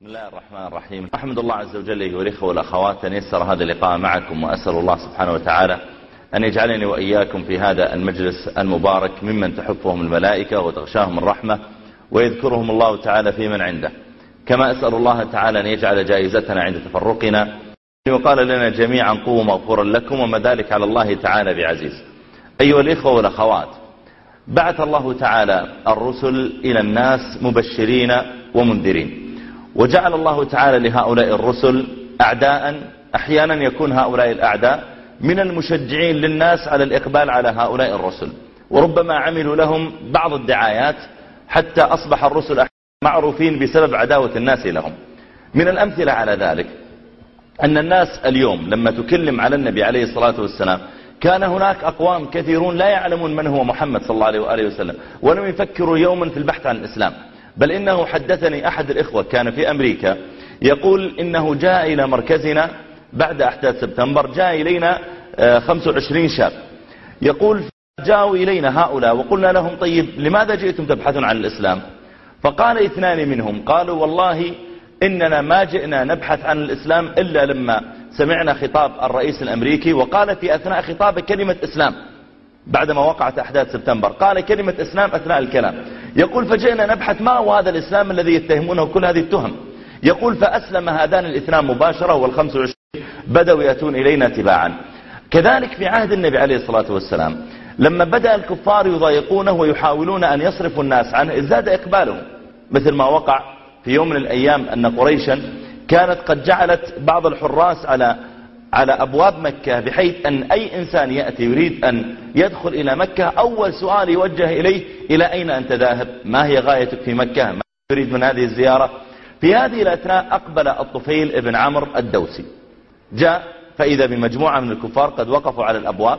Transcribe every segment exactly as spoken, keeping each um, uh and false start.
بسم الله الرحمن الرحيم. أحمد الله عز وجل أيها الإخوة والأخوات أن يسر هذا اللقاء معكم، وأسأل الله سبحانه وتعالى أن يجعلني وإياكم في هذا المجلس المبارك ممن تحفهم الملائكة وتغشاهم الرحمة ويذكرهم الله تعالى في من عنده. كما أسأل الله تعالى أن يجعل جائزتنا عند تفرقنا وقال لنا جميعا قوموا مغفورا لكم وما ذلك على الله تعالى بعزيز. أيها الإخوة والأخوات، بعث الله تعالى الرسل إلى الناس مبشرين ومنذرين، وجعل الله تعالى لهؤلاء الرسل أعداء. أحيانا يكون هؤلاء الأعداء من المشجعين للناس على الإقبال على هؤلاء الرسل، وربما عملوا لهم بعض الدعايات حتى أصبح الرسل معروفين بسبب عداوة الناس لهم. من الأمثلة على ذلك أن الناس اليوم لما تكلم على النبي عليه الصلاة والسلام كان هناك أقوام كثيرون لا يعلمون من هو محمد صلى الله عليه وآله وسلم، ولم يفكروا يوما في البحث عن الإسلام. بل إنه حدثني أحد الإخوة كان في أمريكا يقول إنه جاء إلى مركزنا بعد أحداث سبتمبر، جاء إلينا خمسة وعشرين شاب. يقول جاءوا إلينا هؤلاء وقلنا لهم طيب لماذا جئتم تبحثون عن الإسلام؟ فقال اثنان منهم قالوا والله إننا ما جئنا نبحث عن الإسلام إلا لما سمعنا خطاب الرئيس الأمريكي، وقال في أثناء خطابه كلمة إسلام بعدما وقعت أحداث سبتمبر، قال كلمة إسلام أثناء الكلام. يقول فجئنا نبحث ما هو هذا الإسلام الذي يتهمونه كل هذه التهم. يقول فأسلم هذان الاثنان مباشرة والخمس وعشرين بدأوا يأتون إلينا تباعا. كذلك في عهد النبي عليه الصلاة والسلام لما بدأ الكفار يضايقونه ويحاولون أن يصرفوا الناس عنه ازداد إقبالهم، مثل ما وقع في يوم من الأيام أن قريشا كانت قد جعلت بعض الحراس على على أبواب مكة، بحيث أن أي إنسان يأتي يريد أن يدخل إلى مكة أول سؤال يوجه إليه إلى أين أنت ذاهب؟ ما هي غايتك في مكة؟ ما تريد من هذه الزيارة؟ في هذه الأثناء أقبل الطفيل ابن عمرو الدوسي، جاء فإذا بمجموعة من الكفار قد وقفوا على الأبواب،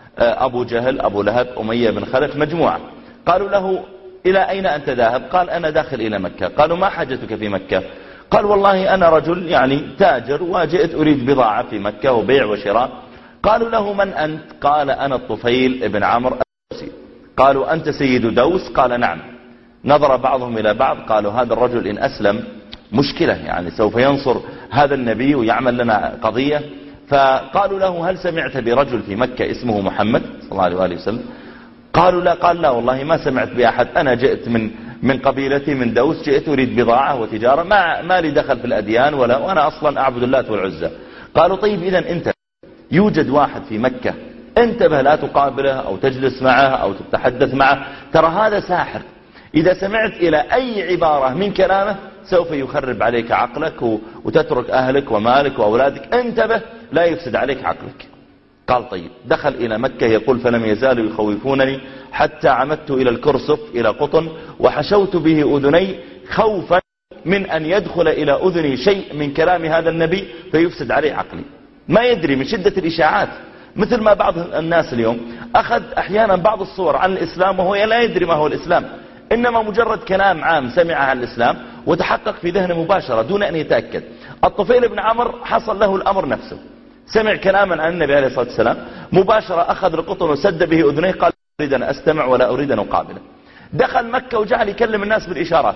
أبو جهل أبو لهب أمية بن خلف مجموعة. قالوا له إلى أين أنت ذاهب؟ قال أنا داخل إلى مكة. قالوا ما حاجتك في مكة؟ قال والله أنا رجل يعني تاجر وجئت أريد بضاعة في مكة وبيع وشراء. قالوا له من أنت؟ قال أنا الطفيل ابن عمرو الدوسي. قالوا أنت سيد دوس؟ قال نعم. نظر بعضهم إلى بعض، قالوا هذا الرجل إن أسلم مشكلة، يعني سوف ينصر هذا النبي ويعمل لنا قضية. فقالوا له هل سمعت برجل في مكة اسمه محمد صلى الله عليه وآله وسلم؟ قالوا لا. قال لا والله ما سمعت بأحد، أنا جئت من من قبيلتي من دوس، جئت أريد بضاعة وتجارة، ما, ما لي دخل في الأديان ولا، وأنا أصلا أعبد اللات والعزى. قالوا طيب إذن أنت يوجد واحد في مكة انتبه لا تقابله أو تجلس معه أو تتحدث معه، ترى هذا ساحر، إذا سمعت إلى أي عبارة من كلامه سوف يخرب عليك عقلك وتترك أهلك ومالك وأولادك، انتبه لا يفسد عليك عقلك. قال طيب. دخل إلى مكة يقول فلم يزالوا يخوفونني حتى عمدت إلى الكرسف إلى قطن وحشوت به أذني خوفا من أن يدخل إلى أذني شيء من كلام هذا النبي فيفسد عليه عقلي. ما يدري من شدة الإشاعات، مثل ما بعض الناس اليوم أخذ أحيانا بعض الصور عن الإسلام وهو لا يدري ما هو الإسلام، إنما مجرد كلام عام سمع عن الإسلام وتحقق في ذهنه مباشرة دون أن يتأكد. الطفيل بن عمرو حصل له الأمر نفسه، سمع كلاما عن النبي عليه الصلاة والسلام مباشرة أخذ القطن وسد به أذنيه، قال أريد أن أستمع ولا أريد أن أقابله. دخل مكة وجعل يكلم الناس بالإشارات،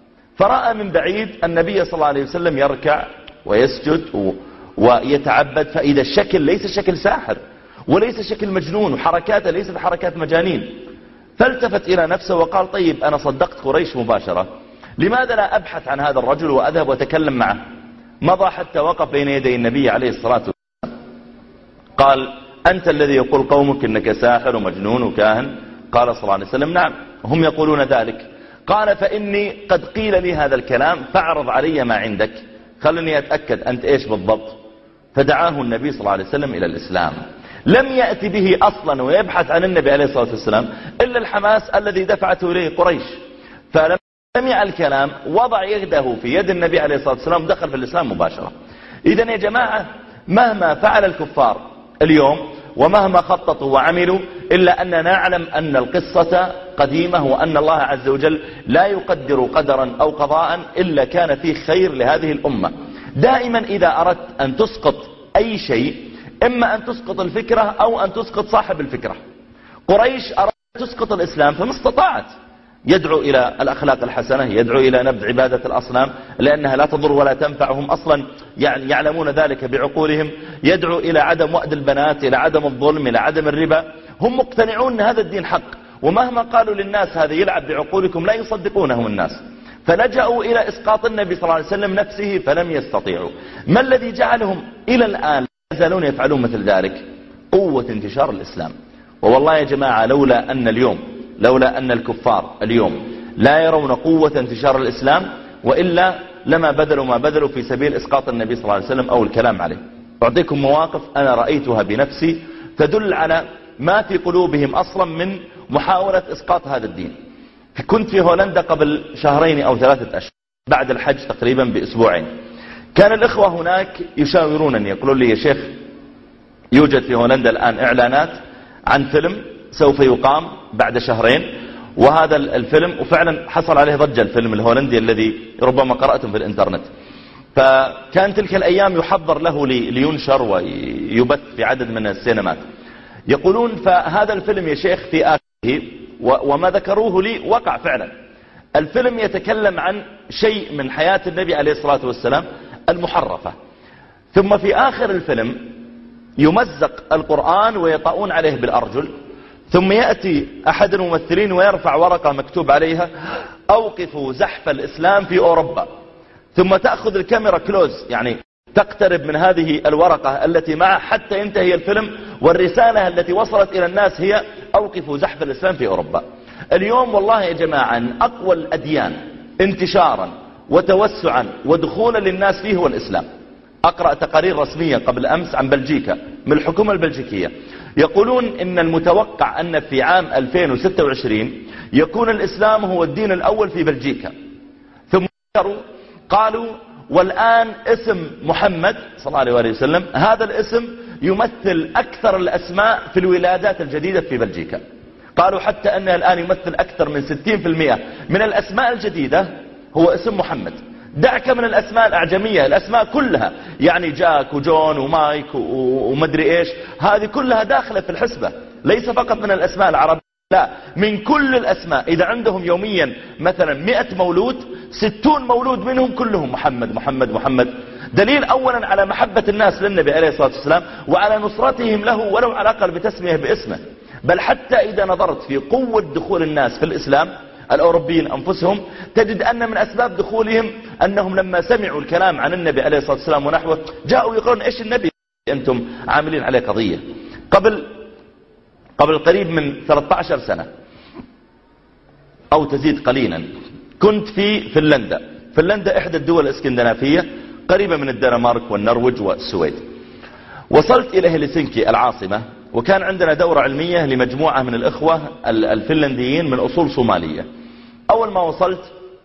فرأى من بعيد النبي صلى الله عليه وسلم يركع ويسجد ويتعبد، فإذا الشكل ليس شكل ساحر وليس شكل مجنون وحركاته ليست حركات مجانين. فالتفت إلى نفسه وقال طيب أنا صدقت قريش مباشرة، لماذا لا أبحث عن هذا الرجل وأذهب وأتكلم معه؟ مضى حتى وقف بين يدي النبي عليه الصلاة والسلام، قال أنت الذي يقول قومك إنك ساحر ومجنون وكاهن؟ قال صلى الله عليه وسلم نعم هم يقولون ذلك. قال فإني قد قيل لي هذا الكلام فاعرض علي ما عندك، خلني أتأكد أنت إيش بالضبط. فدعاه النبي صلى الله عليه وسلم إلى الإسلام. لم يأتي به أصلا ويبحث عن النبي عليه الصلاة والسلام إلا الحماس الذي دفعته إليه قريش. فلما سمع الكلام وضع يده في يد النبي عليه الصلاة والسلام ودخل في الإسلام مباشرة. إذن يا جماعة مهما فعل الكفار اليوم ومهما خططوا وعملوا إلا أننا نعلم أن القصة قديمة، وأن الله عز وجل لا يقدر قدرا أو قضاء إلا كان فيه خير لهذه الأمة. دائما إذا أردت أن تسقط أي شيء إما أن تسقط الفكرة أو أن تسقط صاحب الفكرة. قريش أردت تسقط الإسلام فما استطاعت، يدعو إلى الأخلاق الحسنة، يدعو إلى نبذ عبادة الأصنام لأنها لا تضر ولا تنفعهم أصلا، يعني يعلمون ذلك بعقولهم، يدعو إلى عدم وأد البنات، إلى عدم الظلم، إلى عدم الربا. هم مقتنعون أن هذا الدين حق، ومهما قالوا للناس هذا يلعب بعقولكم لا يصدقونهم الناس، فلجأوا إلى إسقاط النبي صلى الله عليه وسلم نفسه فلم يستطيعوا. ما الذي جعلهم إلى الآن لا يزالون يفعلون مثل ذلك؟ قوة انتشار الإسلام. ووالله يا جماعة لولا أن اليوم لولا أن الكفار اليوم لا يرون قوة انتشار الإسلام وإلا لما بذلوا ما بذلوا في سبيل إسقاط النبي صلى الله عليه وسلم أو الكلام عليه. أعطيكم مواقف أنا رأيتها بنفسي تدل على ما في قلوبهم أصلا من محاولة إسقاط هذا الدين. كنت في هولندا قبل شهرين أو ثلاثة أشهر بعد الحج تقريبا بأسبوعين. كان الإخوة هناك يشاورونني يقولون لي يا شيخ يوجد في هولندا الآن إعلانات عن فيلم سوف يقام بعد شهرين، وهذا الفيلم وفعلا حصل عليه ضجة الفيلم الهولندي الذي ربما قرأتم في الإنترنت. فكان تلك الأيام يحضر له لينشر ويبث في عدد من السينمات. يقولون فهذا الفيلم يا شيخ في آخره وما ذكروه لي وقع فعلا. الفيلم يتكلم عن شيء من حياة النبي عليه الصلاة والسلام المحرفة، ثم في آخر الفيلم يمزق القرآن ويطؤون عليه بالأرجل، ثم يأتي أحد الممثلين ويرفع ورقة مكتوب عليها أوقفوا زحف الإسلام في أوروبا، ثم تأخذ الكاميرا كلوز يعني تقترب من هذه الورقة التي معه حتى ينتهي الفيلم، والرسالة التي وصلت إلى الناس هي أوقفوا زحف الإسلام في أوروبا. اليوم والله يا جماعة أن أقوى الأديان انتشارا وتوسعا ودخولا للناس فيه هو الإسلام. أقرأ تقارير رسمية قبل أمس عن بلجيكا من الحكومة البلجيكية، يقولون إن المتوقع أن في عام ألفين وستة وعشرين يكون الإسلام هو الدين الأول في بلجيكا. ثم قالوا والآن اسم محمد صلى الله عليه وسلم هذا الاسم يمثل أكثر الأسماء في الولادات الجديدة في بلجيكا. قالوا حتى أنها الآن يمثل أكثر من ستين بالمئة من الأسماء الجديدة هو اسم محمد. دعك من الأسماء الأعجمية، الأسماء كلها يعني جاك وجون ومايك ومدري إيش، هذه كلها داخلة في الحسبة، ليس فقط من الأسماء العربية، لا من كل الأسماء. إذا عندهم يوميا مثلا مئة مولود، ستون مولود منهم كلهم محمد محمد محمد. دليل أولا على محبة الناس للنبي عليه الصلاة والسلام وعلى نصرتهم له ولو على الأقل بتسميه باسمه. بل حتى إذا نظرت في قوة دخول الناس في الإسلام الأوروبيين أنفسهم تجد أن من أسباب دخولهم أنهم لما سمعوا الكلام عن النبي عليه الصلاة والسلام ونحوه جاءوا يقولون إيش النبي أنتم عاملين عليه قضية. قبل قبل قريب من ثلاثة عشر سنة أو تزيد قليلا كنت في فنلندا. فنلندا إحدى الدول الإسكندنافية قريبة من الدنمارك والنرويج والسويد. وصلت إلى هلسنكي العاصمة، وكان عندنا دورة علمية لمجموعة من الإخوة الفنلنديين من أصول صومالية. أول ما وصلت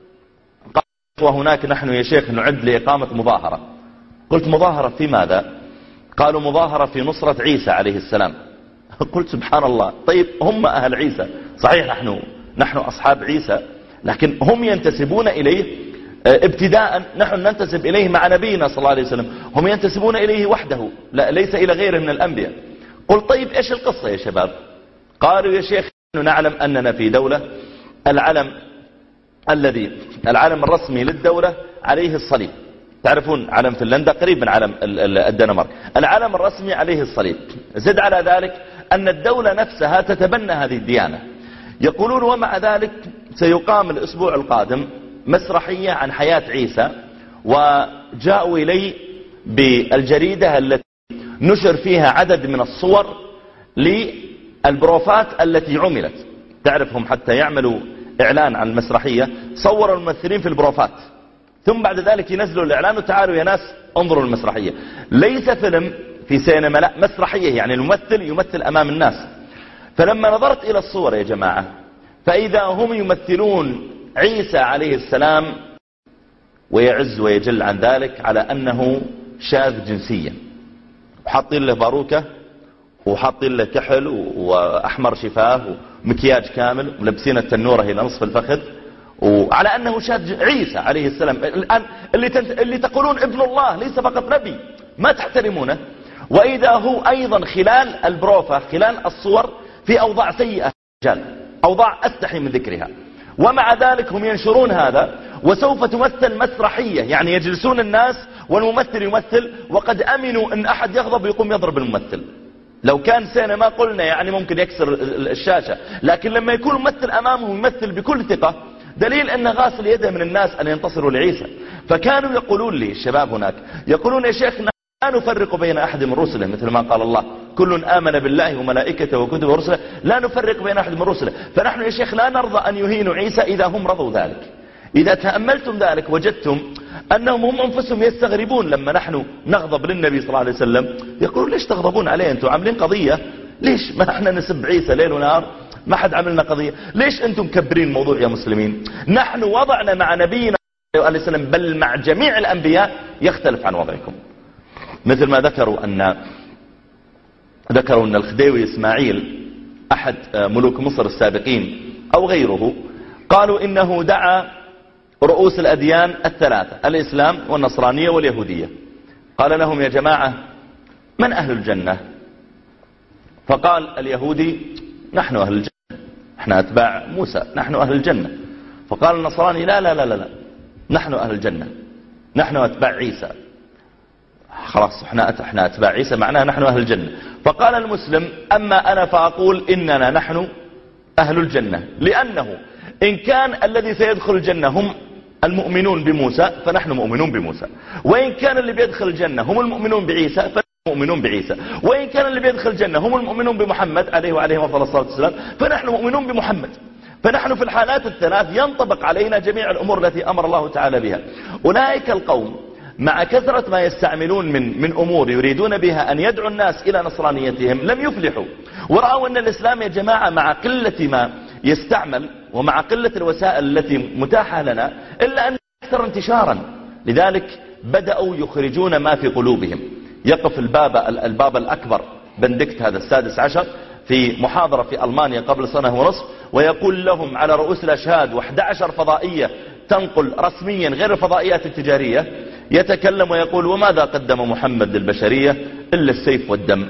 قالوا هناك نحن يا شيخ نعد لإقامة مظاهرة. قلت مظاهرة في ماذا؟ قالوا مظاهرة في نصرة عيسى عليه السلام. قلت سبحان الله، طيب هم أهل عيسى صحيح، نحن نحن أصحاب عيسى، لكن هم ينتسبون إليه ابتداء، نحن ننتسب إليه مع نبينا صلى الله عليه وسلم، هم ينتسبون إليه وحده لا ليس إلى غيره من الأنبياء. قلت طيب إيش القصة يا شباب؟ قالوا يا شيخ نعلم أننا في دولة العلم الذي العلم الرسمي للدولة عليه الصليب. تعرفون علم فنلندا قريب من علم الدنمارك، العلم الرسمي عليه الصليب. زد على ذلك أن الدولة نفسها تتبنى هذه الديانة. يقولون ومع ذلك سيقام الأسبوع القادم مسرحية عن حياة عيسى، وجاءوا إلي بالجريدة التي نشر فيها عدد من الصور للبروفات التي عملت. تعرفهم حتى يعملوا إعلان عن المسرحية صوروا الممثلين في البروفات، ثم بعد ذلك ينزلوا الإعلان وتعالوا يا ناس انظروا المسرحية. ليس فيلم في سينما، لا مسرحية، يعني الممثل يمثل أمام الناس. فلما نظرت إلى الصور يا جماعة فإذا هم يمثلون عيسى عليه السلام ويعز ويجل عن ذلك على أنه شاذ جنسيا، وحاطين له باروكة وحاطين له كحل وأحمر شفاه ومكياج كامل ولبسين التنورة إلى نصف الفخذ، وعلى أنه شاذ عيسى عليه السلام الآن اللي, تنت... اللي تقولون ابن الله ليس فقط نبي ما تحترمونه. وإذا هو أيضا خلال البروفة خلال الصور في أوضاع سيئة رجال، أوضاع أستحي من ذكرها. ومع ذلك هم ينشرون هذا، وسوف تمثل مسرحية، يعني يجلسون الناس والممثل يمثل، وقد أمنوا أن أحد يغضب يقوم يضرب الممثل. لو كان سينما قلنا يعني ممكن يكسر الشاشة، لكن لما يكون ممثل أمامه يمثل بكل ثقة، دليل أن غاسل يده من الناس أن ينتصروا لعيسى. فكانوا يقولون لي الشباب هناك، يقولون يا شيخنا لا نفرق بين أحد من رسله، مثل ما قال الله كل آمن بالله وملائكته وكتبه ورسله لا نفرق بين أحد من رسله. فنحن يا شيخ لا نرضى أن يهينوا عيسى إذا هم رضوا ذلك. إذا تأملتم ذلك وجدتم أنهم هم أنفسهم يستغربون لما نحن نغضب للنبي صلى الله عليه وسلم، يقولون ليش تغضبون عليه؟ أنتم عاملين قضية، ليش ما احنا نسب عيسى ليل ونهار؟ ما حد عملنا قضية، ليش أنتم مكبرين الموضوع يا مسلمين؟ نحن وضعنا مع نبينا صلى الله عليه وسلم بل مع جميع الأنبياء يختلف عن وضعكم. مثل ما ذكروا أن ذكروا أن الخديوي إسماعيل أحد ملوك مصر السابقين أو غيره، قالوا إنه دعا رؤوس الأديان الثلاثة الإسلام والنصرانية واليهودية، قال لهم يا جماعة من أهل الجنة؟ فقال اليهودي نحن أهل الجنة، احنا أتباع موسى نحن أهل الجنة. فقال النصراني لا لا لا لا نحن أهل الجنة، نحن أتباع عيسى. خلاص احنا احنا أتباع عيسى معناها نحن أهل الجنة. فقال المسلم أما أنا فأقول إننا نحن أهل الجنة، لأنه إن كان الذي سيدخل الجنة هم المؤمنون بموسى فنحن مؤمنون بموسى، وإن كان اللي بيدخل الجنة هم المؤمنون بعيسى فنحن مؤمنون بعيسى، وإن كان اللي بيدخل الجنة هم المؤمنون بمحمد عليه وعليه الصلاة والسلام فنحن مؤمنون بمحمد. فنحن في الحالات الثلاث ينطبق علينا جميع الأمور التي أمر الله تعالى بها. أولئك القوم مع كثرة ما يستعملون من من أمور يريدون بها أن يدعوا الناس إلى نصرانيتهم لم يفلحوا، ورأوا أن الإسلام يا جماعة مع قلة ما يستعمل ومع قلة الوسائل التي متاحة لنا إلا أن أكثر انتشارا، لذلك بدأوا يخرجون ما في قلوبهم. يقف الباب الباب الأكبر بندكت هذا السادس عشر في محاضرة في ألمانيا قبل سنة ونصف، ويقول لهم على رؤوس الأشهاد وإحدى عشرة فضائية تنقل رسميا غير الفضائيات التجارية، يتكلم ويقول وماذا قدم محمد للبشرية إلا السيف والدم.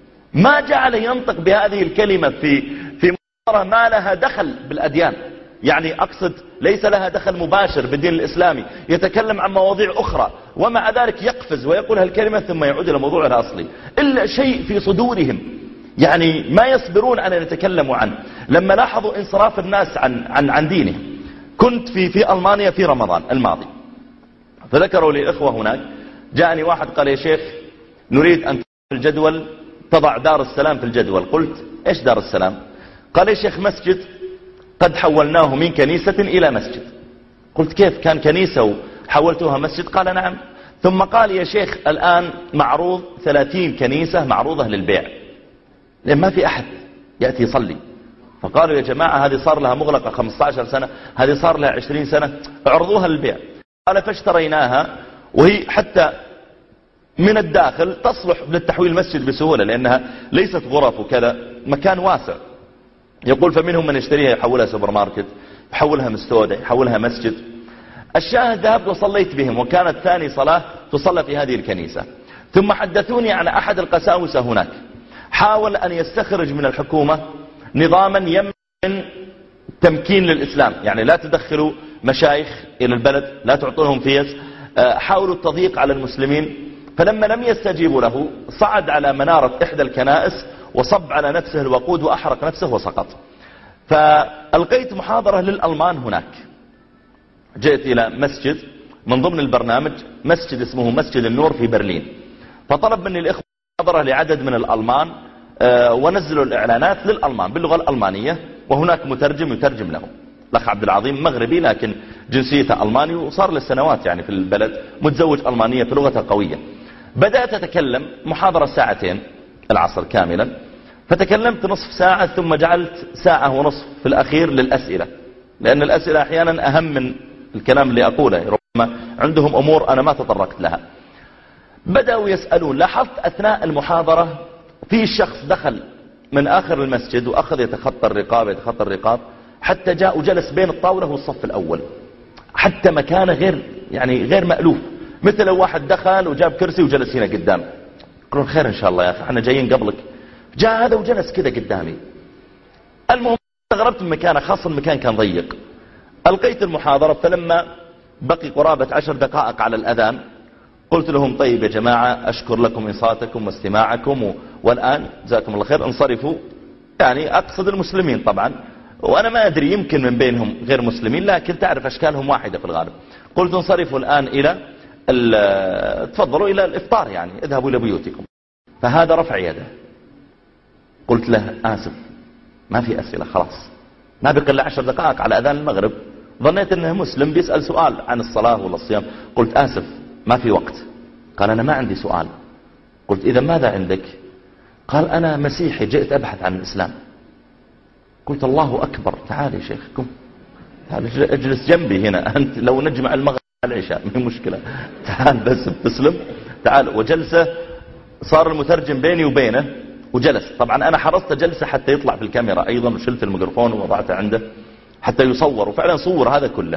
ما جعل ينطق بهذه الكلمة في في محاضرة ما لها دخل بالأديان، يعني أقصد ليس لها دخل مباشر بالدين الإسلامي، يتكلم عن مواضيع أخرى، ومع ذلك يقفز ويقول هالكلمة ثم يعود إلى موضوع الأصلي. إلا شيء في صدورهم يعني ما يصبرون أن يتكلموا عنه. لما لاحظوا انصراف الناس عن عن عن دينهم، كنت في في ألمانيا في رمضان الماضي، فذكروا لي إخوة هناك، جاءني واحد قال يا شيخ نريد أن في الجدول تضع دار السلام في الجدول. قلت إيش دار السلام؟ قال يا شيخ مسجد قد حولناه من كنيسة إلى مسجد. قلت كيف كان كنيسة وحولتوها مسجد؟ قال نعم. ثم قال يا شيخ الآن معروض ثلاثين كنيسة معروضة للبيع، لأن ما في أحد يأتي يصلي. فقالوا يا جماعة هذه صار لها مغلقة خمسة عشر سنة، هذه صار لها عشرين سنة، اعرضوها للبيع. قال فاشتريناها، وهي حتى من الداخل تصلح للتحويل مسجد بسهولة لأنها ليست غرف وكذا، مكان واسع. يقول فمنهم من يشتريها يحولها سوبر ماركت، يحولها مستودع، يحولها مسجد. الشاهد ذهبت وصليت بهم، وكانت ثاني صلاة تصلى في هذه الكنيسة. ثم حدثوني عن أحد القساوسة هناك حاول أن يستخرج من الحكومة نظاما يمكن تمكين للإسلام، يعني لا تدخلوا مشايخ إلى البلد، لا تعطونهم فيز، حاولوا التضييق على المسلمين. فلما لم يستجيبوا له صعد على منارة إحدى الكنائس وصب على نفسه الوقود وأحرق نفسه وسقط. فألقيت محاضرة للألمان هناك، جئت إلى مسجد من ضمن البرنامج، مسجد اسمه مسجد النور في برلين، فطلب مني الإخوة محاضرة لعدد من الألمان، ونزلوا الإعلانات للألمان باللغة الألمانية، وهناك مترجم يترجم لهم. الأخ عبد العظيم مغربي لكن جنسيته ألماني، وصار له سنوات يعني في البلد، متزوج ألمانية في لغته قوية. بدأت أتكلم محاضرة ساعتين العصر كاملا، فتكلمت نصف ساعة ثم جعلت ساعة ونصف في الأخير للأسئلة، لأن الأسئلة أحيانا أهم من الكلام اللي أقوله، ربما عندهم أمور أنا ما تطرقت لها. بدأوا يسألون. لاحظت أثناء المحاضرة في شخص دخل من آخر المسجد وأخذ يتخطى الرقاب يتخطى الرقاب حتى جاء وجلس بين الطاولة والصف الأول، حتى مكانه غير يعني غير مألوف، مثل لو واحد دخل وجاب كرسي وجلس هنا قدام. يقولون خير إن شاء الله يا أخي احنا جايين قبلك. جاء هذا وجلس كذا قدامي. المهم استغربت من مكانه، خاصة المكان كان ضيق. ألقيت المحاضرة، فلما بقي قرابة عشر دقائق على الأذان قلت لهم طيب يا جماعة أشكر لكم إنصاتكم واستماعكم، والآن جزاكم الله خير انصرفوا. يعني أقصد المسلمين طبعا، وأنا ما أدري يمكن من بينهم غير مسلمين، لكن تعرف أشكالهم واحدة في الغالب. قلت انصرفوا الآن إلى تفضلوا إلى الإفطار، يعني اذهبوا إلى بيوتكم. فهذا رفع يده. قلت له آسف ما في أسئلة، خلاص ما بقي إلا عشر دقائق على أذان المغرب. ظنيت أنه مسلم بيسأل سؤال عن الصلاة ولا الصيام. قلت آسف ما في وقت. قال أنا ما عندي سؤال. قلت إذا ماذا عندك؟ قال أنا مسيحي جئت أبحث عن الإسلام. قلت الله أكبر، تعال يا شيخ قم، تعال اجلس جنبي هنا، أنت لو نجمع المغرب العشاء ما هي مشكلة، تعال بس بتسلم تعال. وجلسة صار المترجم بيني وبينه وجلس. طبعا أنا حرصت جلسة حتى يطلع في الكاميرا أيضا، وشلت الميكروفون ووضعته عنده حتى يصور، وفعلا صور هذا كله.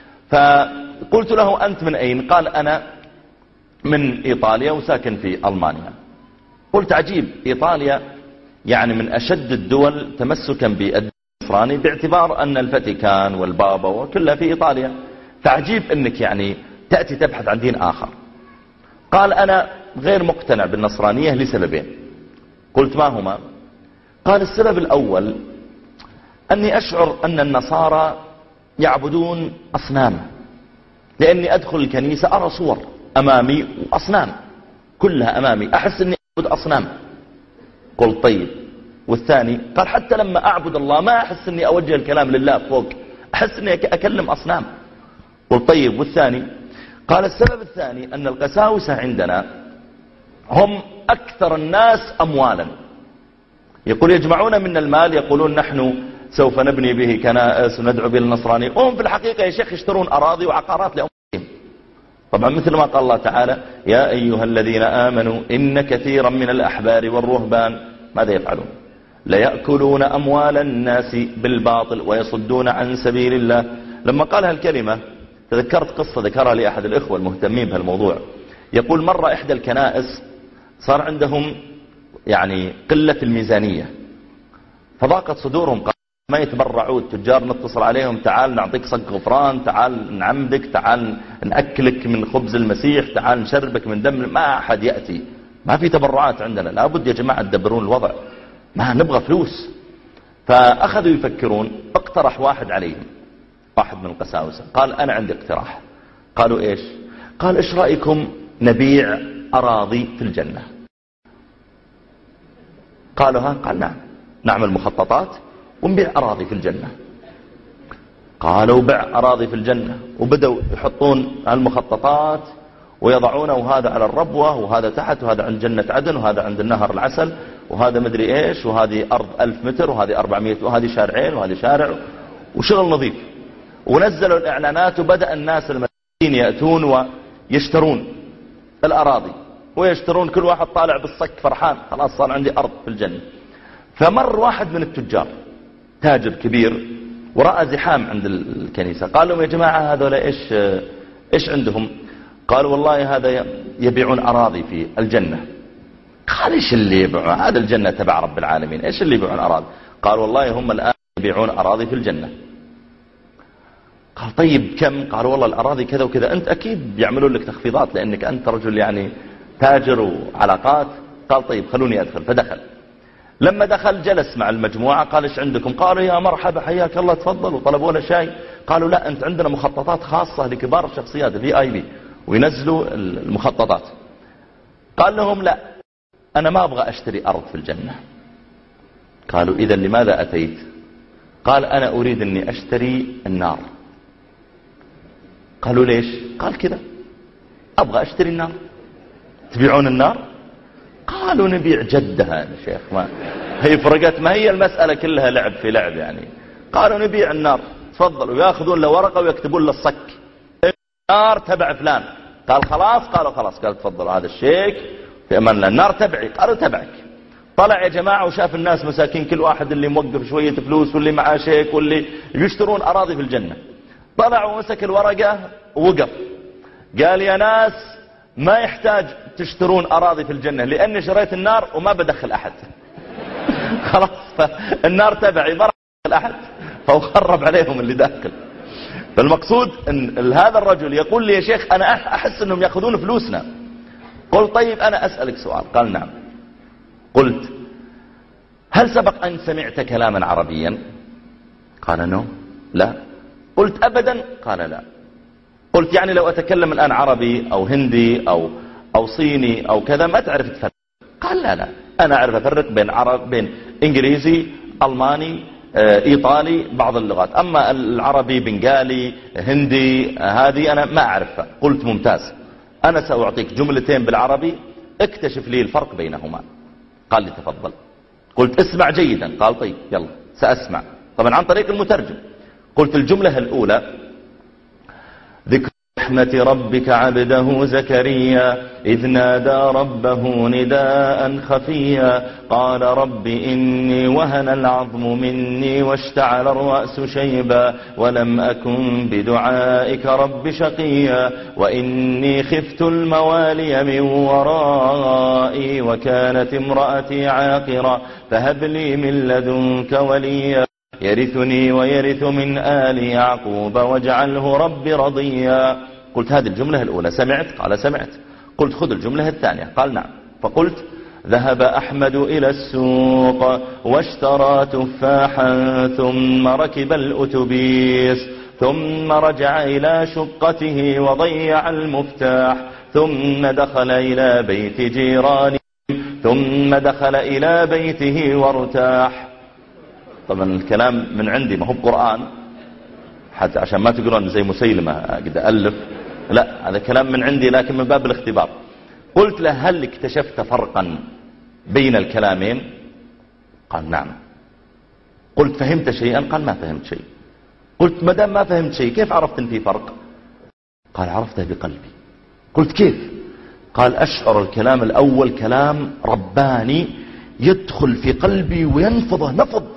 فقلت له أنت من أين؟ قال أنا من إيطاليا وساكن في ألمانيا. قلت عجيب، إيطاليا يعني من أشد الدول تمسكا بالدين النصراني، باعتبار أن الفاتيكان والبابا وكلها في إيطاليا، فعجيب أنك يعني تأتي تبحث عن دين آخر. قال أنا غير مقتنع بالنصرانية لسببين. قلت ما هما؟ قال السبب الأول أني أشعر أن النصارى يعبدون أصنام، لأني أدخل الكنيسة أرى صور أمامي وأصنام كلها أمامي، أحس أني أعبد أصنام. قلت طيب والثاني؟ قال حتى لما أعبد الله ما أحس أني أوجه الكلام لله فوق، أحس أني أكلم أصنام. قلت طيب والثاني؟ قال السبب الثاني أن القساوسة عندنا هم أكثر الناس أموالا، يقول يجمعون من المال، يقولون نحن سوف نبني به كنائس وندعو به النصراني، وهم في الحقيقة يا شيخ يشترون أراضي وعقارات لأموالهم. طبعا مثل ما قال الله تعالى يا أيها الذين آمنوا إن كثيرا من الأحبار والرهبان ماذا يفعلون؟ ليأكلون أموال الناس بالباطل ويصدون عن سبيل الله. لما قال هالكلمة تذكرت قصة ذكرها لي أحد الإخوة المهتمين بهالموضوع. يقول مرة إحدى الكنائس صار عندهم يعني قلة الميزانية، فضاقت صدورهم، ما يتبرعوا التجار، نتصل عليهم تعال نعطيك صك غفران، تعال نعمدك، تعال نأكلك من خبز المسيح، تعال نشربك من دم. ما أحد يأتي، ما في تبرعات عندنا، لابد يا جماعة تدبرون الوضع، ما نبغى فلوس. فأخذوا يفكرون. اقترح واحد عليهم، واحد من القساوسة، قال أنا عندي اقتراح. قالوا إيش؟ قال إيش رأيكم نبيع أراضي في الجنة؟ قالوا ها؟ قال نعم، نعمل مخططات ونبيع أراضي في الجنة. قالوا بع أراضي في الجنة، وبدأوا يحطون المخططات ويضعونه، وهذا على الربوة وهذا تحت، وهذا عند جنة عدن، وهذا عند النهر العسل، وهذا مدري إيش، وهذه أرض ألف متر، وهذه أربعمائة، وهذه شارعين، وهذه شارع، وشغل نظيف. ونزلوا الإعلانات، وبدأ الناس المساكين يأتون ويشترون الأراضي، ويشترون كل واحد طالع بالصك فرحان، خلاص صار عندي أرض في الجنة. فمر واحد من التجار تاجر كبير ورأى زحام عند الكنيسة، قال لهم يا جماعة هذول إيش إيش عندهم؟ قالوا والله هذا يبيعون أراضي في الجنة. قال إيش اللي يبيعون؟ هذا الجنة تبع رب العالمين، إيش اللي يبيعون أراضي؟ قال والله هم الآن يبيعون أراضي في الجنة. قال طيب كم؟ قالوا والله الأراضي كذا وكذا. أنت أكيد يعملون لك تخفيضات لأنك أنت رجل يعني تاجر وعلاقات. قال طيب خلوني أدخل. فدخل. لما دخل جلس مع المجموعة، قال إيش عندكم؟ قالوا يا مرحبا حياك الله تفضل، وطلبوا له شاي. قالوا لا أنت عندنا مخططات خاصة لكبار الشخصيات الفي آي بي، وينزلوا المخططات. قال لهم لا أنا ما أبغى أشتري أرض في الجنة. قالوا إذا لماذا أتيت؟ قال أنا أريد أني أشتري النار. قالوا ليش؟ قال كذا أبغى أشتري النار. تبيعون النار؟ قالوا نبيع جدها يا شيخ، ما هي فرقت، ما هي المسألة كلها لعب في لعب يعني. قالوا نبيع النار، تفضلوا. ياخذون له ورقة ويكتبون له الصك النار تبع فلان. قال خلاص؟ قالوا خلاص. قال تفضلوا هذا الشيك في أمان الله، النار تبعي. قالوا تبعك. طلع يا جماعة وشاف الناس مساكين كل واحد اللي موقف شوية فلوس واللي معاه شيك واللي يشترون أراضي في الجنة. طلع ومسك الورقة ووقف قال يا ناس ما يحتاج تشترون أراضي في الجنة لأني شريت النار وما بدخل أحد. خلاص النار تبعي ما راح أدخل أحد، فخرب عليهم اللي داخل. فالمقصود ان هذا الرجل يقول لي يا شيخ انا احس انهم ياخذون فلوسنا. قلت طيب انا اسألك سؤال. قال نعم. قلت هل سبق ان سمعت كلاما عربيا؟ قال نو لا. قلت ابدا؟ قال لا. قلت يعني لو اتكلم الان عربي او هندي او او صيني او كذا ما تعرف تفرق؟ قال لا لا انا اعرف افرق بين عرب بين انجليزي الماني ايطالي بعض اللغات، اما العربي بنغالي هندي هذه انا ما اعرفها. قلت ممتاز، انا ساعطيك جملتين بالعربي اكتشف لي الفرق بينهما. قال لي تفضل. قلت اسمع جيدا. قال طيب يلا ساسمع، طبعا عن طريق المترجم. قلت الجملة الاولى ذكر رحمة ربك عبده زكريا إذ نادى ربه نداء خفيا قال رب إني وهن العظم مني واشتعل الرأس شيبا ولم أكن بدعائك رب شقيا وإني خفت الموالي من ورائي وكانت امرأتي عاقرا فهب لي من لدنك وليا يرثني ويرث من آل يعقوب واجعله رب رضيا. قلت هذه الجملة الأولى. سمعت؟ قال سمعت. قلت خذ الجملة الثانية. قال نعم. فقلت ذهب أحمد إلى السوق واشترى تفاحا ثم ركب الأتوبيس ثم رجع إلى شقته وضيع المفتاح ثم دخل إلى بيت جيرانه ثم دخل إلى بيته وارتاح. طبعا الكلام من عندي ما هو بقرآن، حتى عشان ما تقولون زي مسيلمة قد ألف، لا هذا كلام من عندي لكن من باب الاختبار. قلت له هل اكتشفت فرقا بين الكلامين؟ قال نعم. قلت فهمت شيئا؟ قال ما فهمت شيء. قلت ما دام ما فهمت شيء كيف عرفت ان في فرق؟ قال عرفته بقلبي. قلت كيف؟ قال أشعر الكلام الأول كلام رباني يدخل في قلبي وينفضه نفض.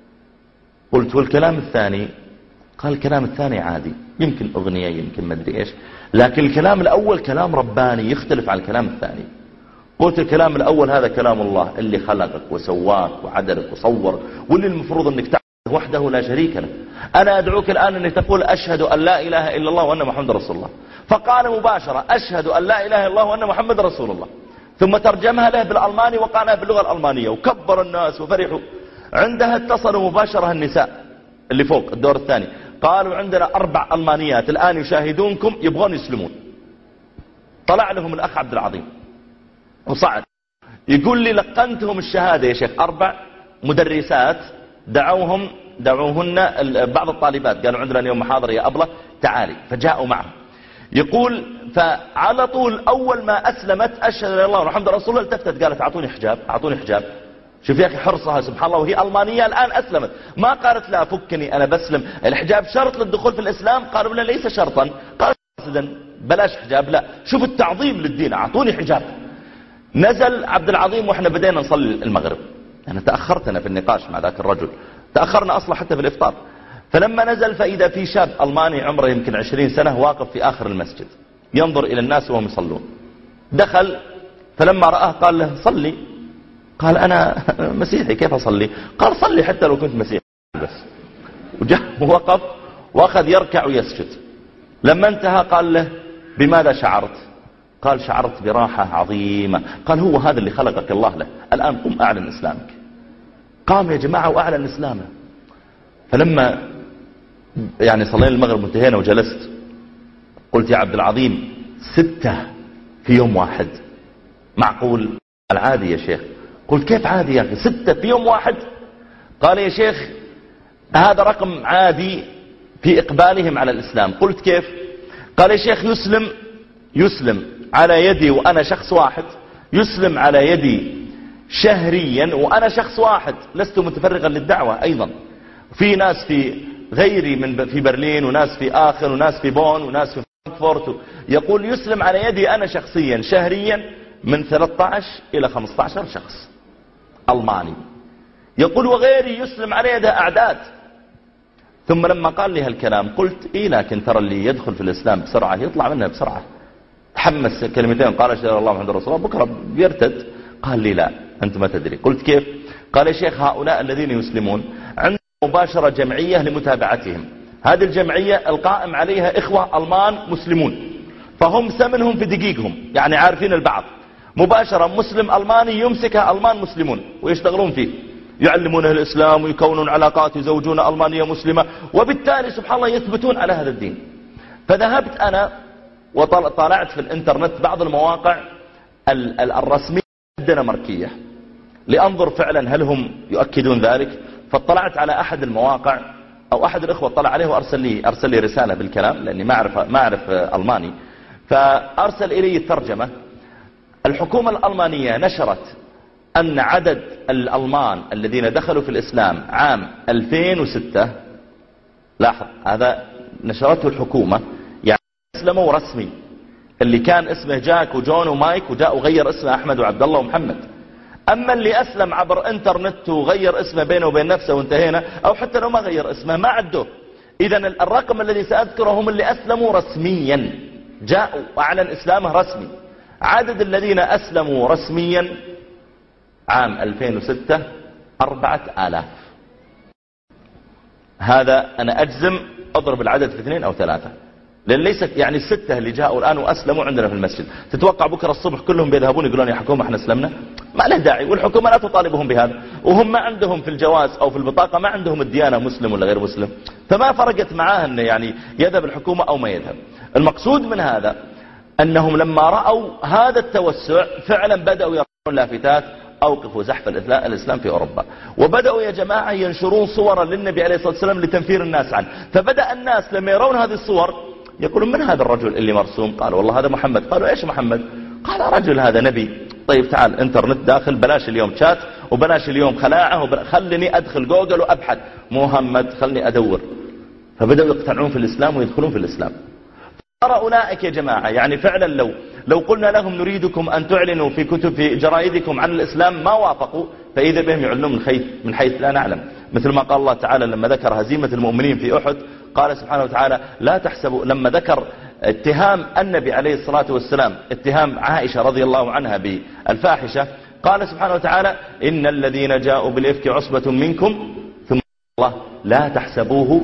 قلت والكلام الثاني؟ قال الكلام الثاني عادي، يمكن أغنية يمكن ما أدري إيش، لكن الكلام الأول كلام رباني يختلف عن الكلام الثاني. قلت الكلام الأول هذا كلام الله اللي خلقك وسواك وعدلك وصور، واللي المفروض أنك تعبده وحده لا شريك له. أنا أدعوك الآن أنك تقول أشهد أن لا إله إلا الله وأن محمد رسول الله، فقال مباشرة أشهد أن لا إله إلا الله وأن محمد رسول الله، ثم ترجمها له بالألماني وقالها باللغة الألمانية وكبر الناس وفرحوا. عندها اتصلوا مباشرة النساء اللي فوق الدور الثاني، قالوا عندنا أربع ألمانيات الآن يشاهدونكم يبغون يسلمون. طلع لهم الأخ عبد العظيم وصعد يقول لي لقنتهم الشهادة يا شيخ، أربع مدرسات دعوهم دعوهن بعض الطالبات قالوا عندنا اليوم محاضرة يا أبلة تعالي، فجاءوا معهم. يقول فعلى طول أول ما أسلمت أشهد أن لا إله إلا الله محمد رسول الله التفتت قالت أعطوني حجاب أعطوني حجاب. شوف يا أخي حرصها سبحان الله، وهي ألمانية الآن أسلمت، ما قالت لا فكني أنا بسلم، الحجاب شرط للدخول في الإسلام. قالوا لا ليس شرطا. قالوا بلاش حجاب. لا شوف التعظيم للدين، أعطوني حجاب. نزل عبد العظيم وإحنا بدينا نصلي المغرب. أنا تأخرتنا في النقاش مع ذاك الرجل، تأخرنا أصلا حتى في الإفطار. فلما نزل فإذا في شاب ألماني عمره يمكن عشرين سنة واقف في آخر المسجد ينظر إلى الناس وهم يصلون. دخل فلما رآه قال له صلي. قال أنا مسيحي كيف أصلي؟ قال صلي حتى لو كنت مسيحي بس. وجاء ووقف وأخذ يركع ويسجد. لما انتهى قال له بماذا شعرت؟ قال شعرت براحة عظيمة. قال هو هذا اللي خلقك الله له، الآن قم أعلن إسلامك. قام يا جماعة وأعلن إسلامه. فلما يعني صلينا المغرب وانتهينا وجلست قلت يا عبد العظيم ستة في يوم واحد معقول؟ العادي يا شيخ. قلت كيف عادي يا أخي ستة في يوم واحد؟ قال يا شيخ هذا رقم عادي في إقبالهم على الإسلام. قلت كيف؟ قال يا شيخ يسلم يسلم على يدي وأنا شخص واحد، يسلم على يدي شهريا وأنا شخص واحد، لست متفرغا للدعوة أيضا. في ناس في غيري من في برلين وناس في آخر وناس في بون وناس في فرانكفورت. يقول يسلم على يدي أنا شخصيا شهريا من ثلاثة عشر إلى خمسة عشر شخص ألماني. يقول وغيري يسلم على يده أعداد. ثم لما قال لي هالكلام قلت إيه لكن ترى اللي يدخل في الإسلام بسرعة يطلع منها بسرعة. تحمس كلمتين قال أشهد أن لا إله إلا الله محمد رسول الله بكرة بيرتد. قال لي لا أنت ما تدري. قلت كيف؟ قال يا شيخ هؤلاء الذين يسلمون عندهم مباشرة جمعية لمتابعتهم، هذه الجمعية القائم عليها إخوة ألمان مسلمون، فهم ثمنهم في دقيقهم، يعني عارفين البعض مباشرة. مسلم ألماني يمسكها ألمان مسلمون ويشتغلون فيه، يعلمونه الإسلام ويكونون علاقات، يزوجون ألمانية مسلمة، وبالتالي سبحان الله يثبتون على هذا الدين. فذهبت أنا وطالعت في الإنترنت بعض المواقع الرسمية الدنماركية لأنظر فعلا هل هم يؤكدون ذلك. فاطلعت على أحد المواقع أو أحد الإخوة اطلع عليه وأرسل لي أرسل لي رسالة بالكلام، لأني ما أعرف ما أعرف ألماني، فأرسل إلي الترجمة. الحكومة الألمانية نشرت أن عدد الألمان الذين دخلوا في الإسلام عام ألفين وستة، لاحظ هذا نشرته الحكومة، يعني أسلموا رسمي، اللي كان اسمه جاك وجون ومايك وجاء وغير اسمه أحمد وعبد الله ومحمد. أما اللي أسلم عبر انترنت وغير اسمه بينه وبين نفسه وانتهينا، أو حتى لو ما غير اسمه ما عده. إذن الرقم الذي سأذكره هم اللي أسلموا رسميا، جاءوا وأعلن إسلامه رسمي. عدد الذين أسلموا رسميا عام ألفين وستة أربعة آلاف. هذا أنا أجزم أضرب العدد في اثنين أو ثلاثة، لأن ليست يعني الستة اللي جاءوا الآن وأسلموا عندنا في المسجد. تتوقع بكرة الصبح كلهم بيذهبون يقولون يا حكومة احنا أسلمنا؟ ما له داعي، والحكومة لا تطالبهم بهذا، وهم ما عندهم في الجواز أو في البطاقة ما عندهم الديانة مسلم ولا غير مسلم، فما فرقت معاه أنه يعني يذهب الحكومة أو ما يذهب. المقصود من هذا أنهم لما رأوا هذا التوسع فعلا بدأوا يرفعون لافتات أوقفوا زحف الإسلام في أوروبا، وبدأوا يا جماعة ينشرون صورا للنبي عليه الصلاة والسلام لتنفير الناس عنه. فبدأ الناس لما يرون هذه الصور يقولون من هذا الرجل اللي مرسوم؟ قالوا والله هذا محمد. قالوا ايش محمد؟ قال رجل هذا نبي. طيب تعال انترنت داخل، بلاش اليوم شات وبلاش اليوم خلاعة وبلا... خلني أدخل جوجل وأبحث محمد، خلني أدور. فبدأوا يقتنعون في الإسلام ويدخلون في الإسلام. ترى أولئك يا جماعة يعني فعلا لو لو قلنا لهم نريدكم أن تعلنوا في كتب في جرائدكم عن الإسلام ما وافقوا، فإذا بهم يعلنون من حيث من حيث لا نعلم. مثل ما قال الله تعالى لما ذكر هزيمة المؤمنين في أحد، قال سبحانه وتعالى لا تحسبوا، لما ذكر اتهام النبي عليه الصلاة والسلام اتهام عائشة رضي الله عنها بالفاحشة، قال سبحانه وتعالى إن الذين جاءوا بالإفك عصبة منكم، ثم الله لا تحسبوه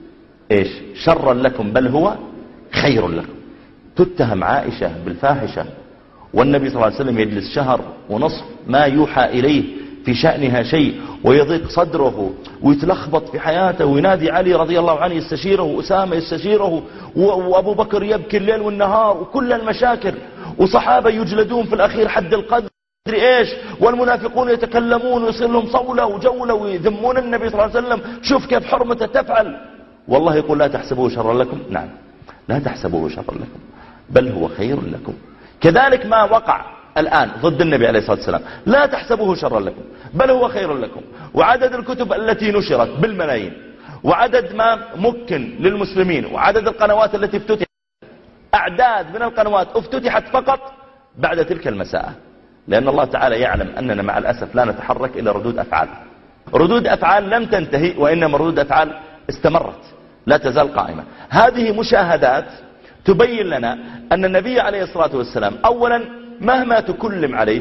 إيش شرا لكم بل هو خير لكم. تتهم عائشة بالفاحشة والنبي صلى الله عليه وسلم يجلس شهر ونصف ما يوحى إليه في شأنها شيء، ويضيق صدره ويتلخبط في حياته، وينادي علي رضي الله عنه يستشيره، وأسامة يستشيره، وأبو بكر يبكي الليل والنهار، وكل المشاكل، وصحابة يجلدون في الأخير حد القدر ايش، والمنافقون يتكلمون ويصير لهم صولة وجولة ويذمون النبي صلى الله عليه وسلم، شوف كيف حرمته تفعل. والله يقول لا تحسبوه شرا لكم، نعم لا تحسبوه شرا لكم بل هو خير لكم. كذلك ما وقع الآن ضد النبي عليه الصلاة والسلام، لا تحسبوه شرا لكم بل هو خير لكم. وعدد الكتب التي نشرت بالملايين، وعدد ما مكن للمسلمين، وعدد القنوات التي افتتحت، أعداد من القنوات افتتحت فقط بعد تلك المساءة، لأن الله تعالى يعلم أننا مع الأسف لا نتحرك إلى ردود أفعال. ردود أفعال لم تنتهي، وإنما ردود أفعال استمرت لا تزال قائمة. هذه مشاهدات تبين لنا أن النبي عليه الصلاة والسلام أولا مهما تكلم عليه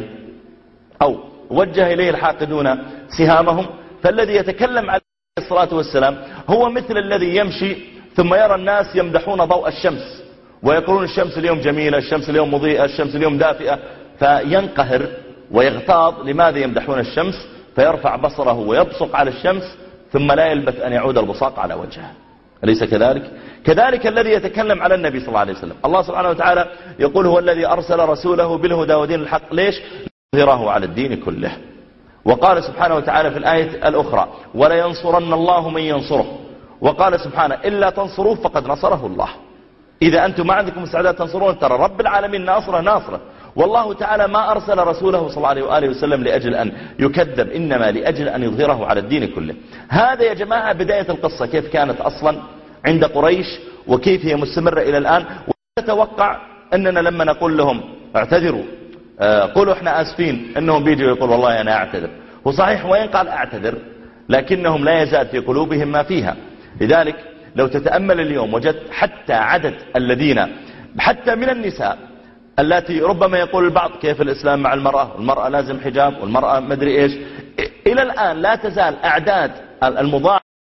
أو وجه إليه الحاقدون سهامهم، فالذي يتكلم عليه الصلاة والسلام هو مثل الذي يمشي ثم يرى الناس يمدحون ضوء الشمس ويقولون الشمس اليوم جميلة، الشمس اليوم مضيئة، الشمس اليوم دافئة، فينقهر ويغتاظ. لماذا يمدحون الشمس؟ فيرفع بصره ويبصق على الشمس ثم لا يلبث أن يعود البصاق على وجهه. أليس كذلك؟ كذلك الذي يتكلم على النبي صلى الله عليه وسلم، الله سبحانه وتعالى يقول هو الذي أرسل رسوله بالهدى ودين الحق، ليش؟ ليظهره على الدين كله. وقال سبحانه وتعالى في الآية الأخرى ولا ينصرن الله من ينصره، وقال سبحانه إلا تنصروه فقد نصره الله. إذا أنتم ما عندكم استعداد تنصرون، ترى رب العالمين ناصره ناصره. والله تعالى ما أرسل رسوله صلى الله عليه وآله وسلم لأجل أن يكذب، إنما لأجل أن يظهره على الدين كله. هذا يا جماعة بداية القصة، كيف كانت أصلا عند قريش وكيف هي مستمرة إلى الآن. وتتوقع أننا لما نقول لهم اعتذروا آه قولوا احنا آسفين، أنهم بيجوا يقول والله أنا أعتذر. وصحيح وين قال أعتذر، لكنهم لا يزال في قلوبهم ما فيها. لذلك لو تتأمل اليوم وجدت حتى عدد الذين حتى من النساء التي ربما يقول البعض كيف الإسلام مع المرأة، والمرأة لازم حجاب، والمرأة مدري إيش، إلى الآن لا تزال أعداد المضاعفة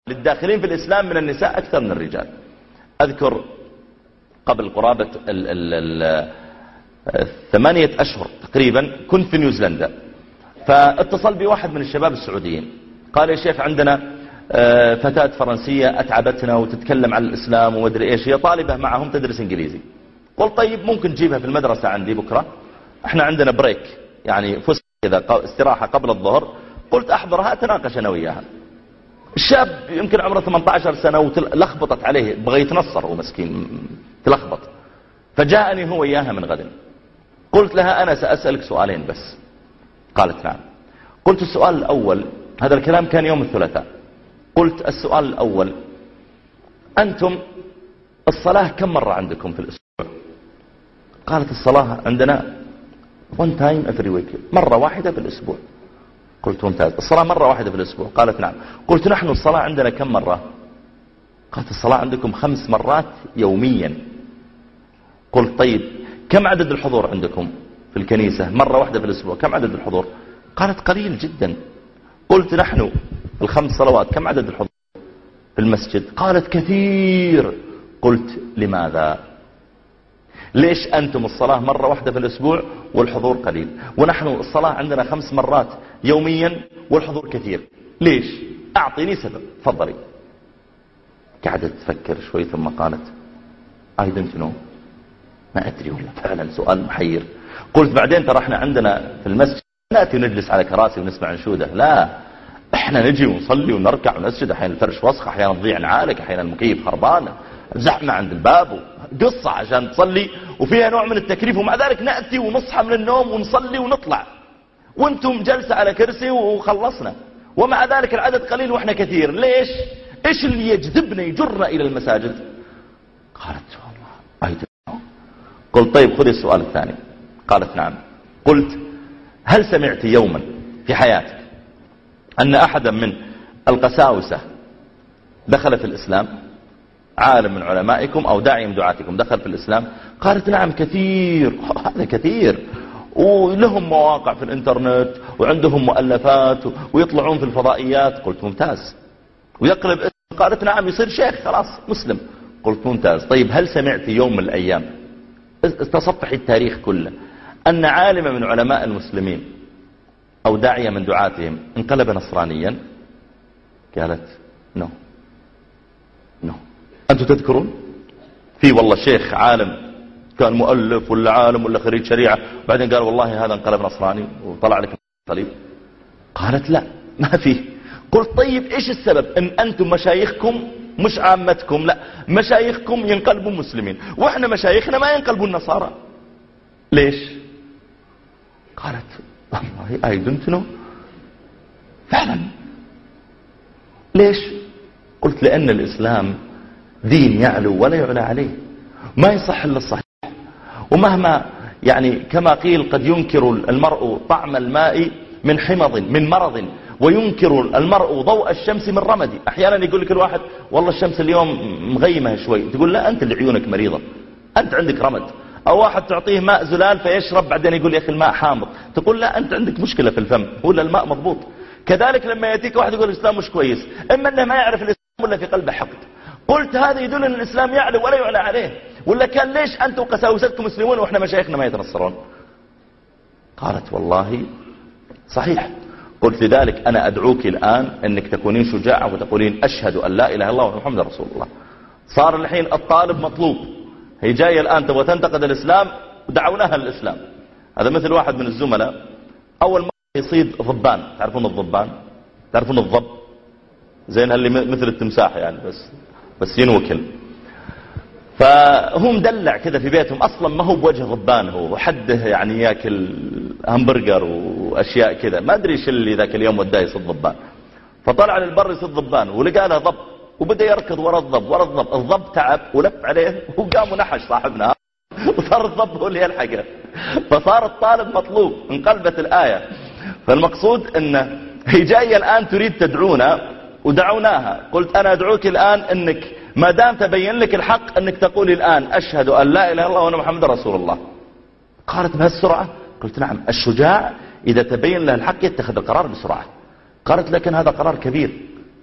للداخلين في الإسلام من النساء أكثر من الرجال. أذكر قبل قرابة ال ال ال ثمانية أشهر تقريبا كنت في نيوزيلندا، فاتصل بي واحد من الشباب السعوديين قال يا شيخ عندنا فتاة فرنسية أتعبتنا وتتكلم عن الإسلام ومدري إيش، هي طالبة معهم تدرس إنجليزي. قلت طيب ممكن تجيبها في المدرسة عندي بكرة، احنا عندنا بريك يعني فسحة كذا استراحة قبل الظهر. قلت أحضرها أتناقش أنا وياها. الشاب يمكن عمره ثمانية عشر سنة ولخبطت عليه، بغى يتنصر هو مسكين تلخبط. فجاءني هو إياها من غد. قلت لها أنا سأسألك سؤالين بس. قالت نعم. قلت السؤال الأول، هذا الكلام كان يوم الثلاثاء، قلت السؤال الأول أنتم الصلاة كم مرة عندكم في الأسبوع؟ قالت الصلاة عندنا one time every week، مرة واحدة في الأسبوع. قلت ممتاز، الصلاة مرة واحدة في الأسبوع؟ قالت نعم. قلت نحن الصلاة عندنا كم مرة؟ قالت الصلاة عندكم خمس مرات يوميا. قلت طيب كم عدد الحضور عندكم في الكنيسة؟ مرة واحدة في الأسبوع، كم عدد الحضور؟ قالت قليل جدا. قلت نحن الخمس صلوات كم عدد الحضور في المسجد؟ قالت كثير. قلت لماذا؟ ليش أنتم الصلاة مرة واحدة في الأسبوع والحضور قليل، ونحن الصلاة عندنا خمس مرات يوميا والحضور كثير؟ ليش؟ أعطيني سبب، تفضلي. قعدت تفكر شوي ثم قالت I don't know، ما أدري والله، فعلا سؤال محير. قلت بعدين ترى احنا عندنا في المسجد نأتي ونجلس على كراسي ونسمع انشودة، لا احنا نجي ونصلي ونركع ونسجد، احيانا الفرش وسخ، احيانا تضيع نعالك، احيانا المكيف خربان، زحمة عند الباب، قصة عشان تصلي وفيها نوع من التكليف، ومع ذلك نأتي ونصحى من النوم ونصلي ونطلع، وانتم جلسة على كرسي وخلصنا، ومع ذلك العدد قليل واحنا كثير. ليش؟ ايش اللي يجذبنا يجرنا الى المساجد؟ قالت والله أيضا. قلت طيب خذي السؤال الثاني. قالت نعم. قلت هل سمعت يوما في حياتك أن أحدا من القساوسة دخل في الإسلام، عالم من علمائكم أو داعي من دعاتكم دخل في الإسلام؟ قالت نعم كثير. هذا كثير، ولهم مواقع في الانترنت وعندهم مؤلفات ويطلعون في الفضائيات. قلت ممتاز. ويقلب اسم؟ قالت نعم يصير شيخ خلاص مسلم. قلت ممتاز. طيب هل سمعت يوم من الأيام، تصفحي التاريخ كله، أن عالم من علماء المسلمين أو داعية من دعاتهم انقلب نصرانيا؟ قالت نو نو. أنتم تذكرون في والله شيخ عالم كان مؤلف ولا عالم ولا خريج شريعة بعدين قال والله هذا انقلب نصراني وطلع لك صليب؟ قالت لا ما فيه. قلت طيب ايش السبب ان انتم مشايخكم مش عامتكم، لا مشايخكم ينقلبوا مسلمين واحنا مشايخنا ما ينقلبوا النصارى؟ ليش؟ قالت والله I don't know. فعلا ليش؟ قلت لأن الإسلام دين يعلو ولا يعلى عليه، ما يصح إلا الصحيح، ومهما يعني كما قيل قد ينكر المرء طعم الماء من حمض من مرض، وينكر المرء ضوء الشمس من رمد. أحيانا يقول لك الواحد والله الشمس اليوم مغيمة شوي، تقول لا أنت اللي عيونك مريضة، أنت عندك رمد. أو واحد تعطيه ماء زلال فيشرب بعدين يقول يا أخي الماء حامض، تقول لا أنت عندك مشكلة في الفم ولا الماء مضبوط. كذلك لما يأتيك واحد يقول الإسلام مش كويس، إما أنه ما يعرف الإسلام ولا في قلبه حقد. قلت هذا يدل أن الإسلام يعلو ولا يعلى عليه، ولا كان ليش أنتم قساوستكم مسلمون وإحنا مشايخنا ما يتنصرون؟ قالت والله صحيح. قلت لذلك أنا أدعوك الآن أنك تكونين شجاعة وتقولين أشهد أن لا إله إلا الله ومحمد رسول الله. صار الحين الطالب مطلوب، هي جاية الآن تبغى تنتقد الإسلام ودعوناها الإسلام. هذا مثل واحد من الزملاء أول مرة يصيد ضبان، تعرفون الضبان؟ تعرفون الضب زين اللي مثل التمساح يعني بس بس ينوكل. فهو مدلع كذا في بيتهم، أصلا ما هو بوجه ضبان، هو وحده يعني ياكل همبرجر وأشياء كذا، ما أدري ايش اللي ذاك اليوم وداه يصيد ضبان. فطلع للبر يصيد ضبان ولقى له ضب وبدأ يركض ورا الضب ورا الضب، الضب تعب ولف عليه وقام ونحش صاحبنا وصار الضب هو اللي يلحقه. فصار الطالب مطلوب، انقلبت الآية. فالمقصود أن هي جاية الآن تريد تدعونا ودعوناها. قلت أنا أدعوك الآن أنك ما دام تبين لك الحق أنك تقولي الآن أشهد أن لا إله إلا الله وأنا محمد رسول الله. قالت بهالسرعة؟ قلت نعم، الشجاع إذا تبين له الحق يتخذ القرار بسرعة. قالت لكن هذا قرار كبير،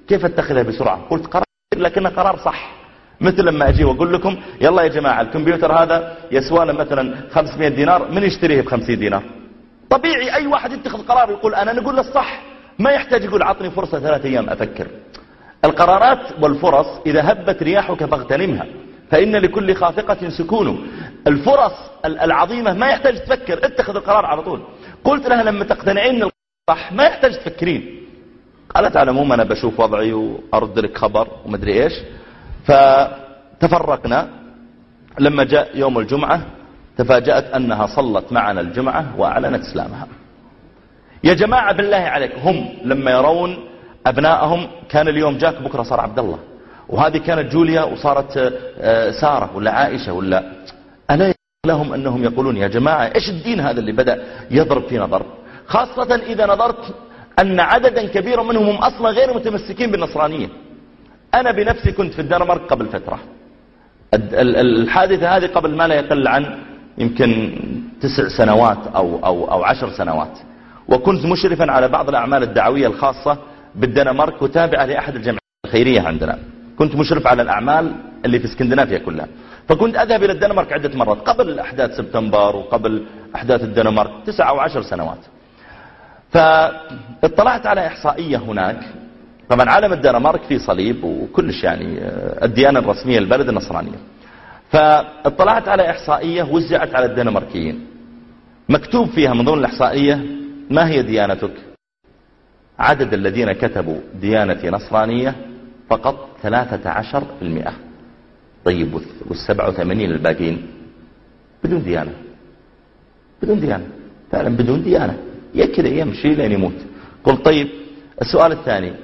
كيف اتخذها بسرعة؟ قلت قرار لكنه قرار صح. مثل لما اجي واقول لكم يلا يا جماعة الكمبيوتر هذا يسوى له مثلا خمسمائة دينار، من يشتريه بخمسين دينار؟ طبيعي اي واحد يتخذ قرار يقول انا، نقول له الصح، ما يحتاج يقول عطني فرصة ثلاثة ايام افكر. القرارات والفرص اذا هبت رياحك فاغتنمها، فان لكل خافقة سكون. الفرص العظيمة ما يحتاج تفكر، اتخذ القرار على طول. قلت لها لما تقتنعين الصح ما يحتاج تفكرين. قالت على العموم انا بشوف وضعي وارد لك خبر ومدري ايش. فتفرقنا. لما جاء يوم الجمعة تفاجأت انها صلت معنا الجمعة واعلنت اسلامها. يا جماعة بالله عليك، هم لما يرون ابنائهم كان اليوم جاك بكرة صار عبد الله، وهذه كانت جوليا وصارت سارة ولا عائشة ولا، ألا لهم أنهم يقولون يا جماعة إيش الدين هذا اللي بدأ يضرب فينا ضرب؟ خاصة إذا نظرت أن عددا كبيرا منهم هم أصلا غير متمسكين بالنصرانية. أنا بنفسي كنت في الدنمارك قبل فترة. الحادثة هذه قبل ما لا يقل عن يمكن تسع سنوات أو, أو, أو عشر سنوات، وكنت مشرفا على بعض الأعمال الدعوية الخاصة بالدنمارك وتابعة لأحد الجمعيات الخيرية عندنا. كنت مشرف على الأعمال اللي في اسكندنافيا كلها، فكنت أذهب إلى الدنمارك عدة مرات قبل أحداث سبتمبر وقبل أحداث الدنمارك تسع أو عشر سنوات. فاطلعت على إحصائية هناك. طبعا عالم الدنمارك فيه صليب وكلش، يعني الديانة الرسمية للبلد النصرانية. فاطلعت على إحصائية وزعت على الدنماركيين، مكتوب فيها من ضمن الإحصائية ما هي ديانتك؟ عدد الذين كتبوا ديانتي نصرانية فقط ثلاثة عشر بالمئة. طيب والسبعة وثمانين الباقين بدون ديانة، بدون ديانة فعلا بدون ديانة، يكذا يمشي لين يموت. قلت طيب السؤال الثاني،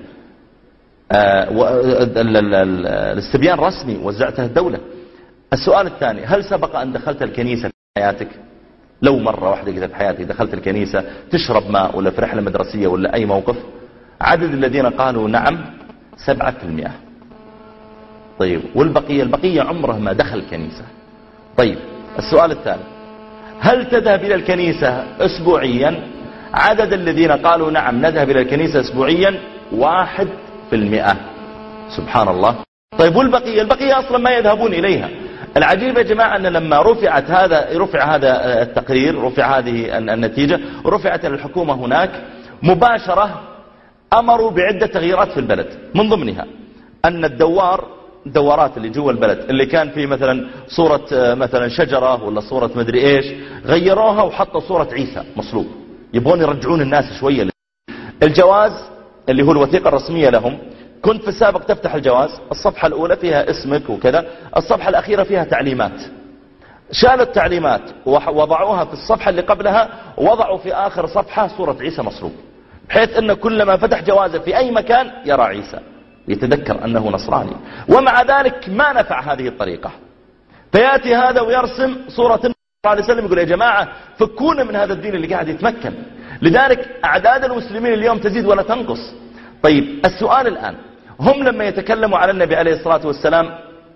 الاستبيان رسمي وزعته الدولة. السؤال الثاني، هل سبق أن دخلت الكنيسة في حياتك؟ لو مرة واحدة كذا في حياتك دخلت الكنيسة تشرب ماء ولا في رحلة مدرسية ولا أي موقف؟ عدد الذين قالوا نعم سبعة في المئة. طيب والبقية؟ البقية عمره ما دخل كنيسة. طيب السؤال الثالث، هل تذهب إلى الكنيسة أسبوعيا؟ عدد الذين قالوا نعم نذهب إلى الكنيسة أسبوعيا واحد في المئة. سبحان الله. طيب والبقية؟ البقية أصلا ما يذهبون إليها. العجيب يا جماعة أن لما رفعت هذا رفع هذا التقرير، رفع هذه النتيجة ورفعت الحكومة هناك مباشرة، أمروا بعدة تغييرات في البلد. من ضمنها أن الدوار الدوارات اللي جوا البلد اللي كان فيه مثلا صورة مثلا شجرة ولا صورة مدري إيش، غيروها وحطوا صورة عيسى مصلوب. يبغون يرجعون الناس شوية. الجواز اللي هو الوثيقة الرسمية لهم، كنت في السابق تفتح الجواز الصفحة الأولى فيها اسمك وكذا، الصفحة الأخيرة فيها تعليمات. شالوا التعليمات ووضعوها في الصفحة اللي قبلها، ووضعوا في آخر صفحة صورة عيسى مصلوب، بحيث أنه كلما فتح جوازه في أي مكان يرى عيسى، يتذكر أنه نصراني. ومع ذلك ما نفع هذه الطريقة. فيأتي هذا ويرسم صورة النبي صلى الله عليه وسلم، يقول يا جماعة فكونا من هذا الدين اللي قاعد يتمكن. لذلك أعداد المسلمين اليوم تزيد ولا تنقص. طيب السؤال الآن، هم لما يتكلموا على النبي عليه الصلاة والسلام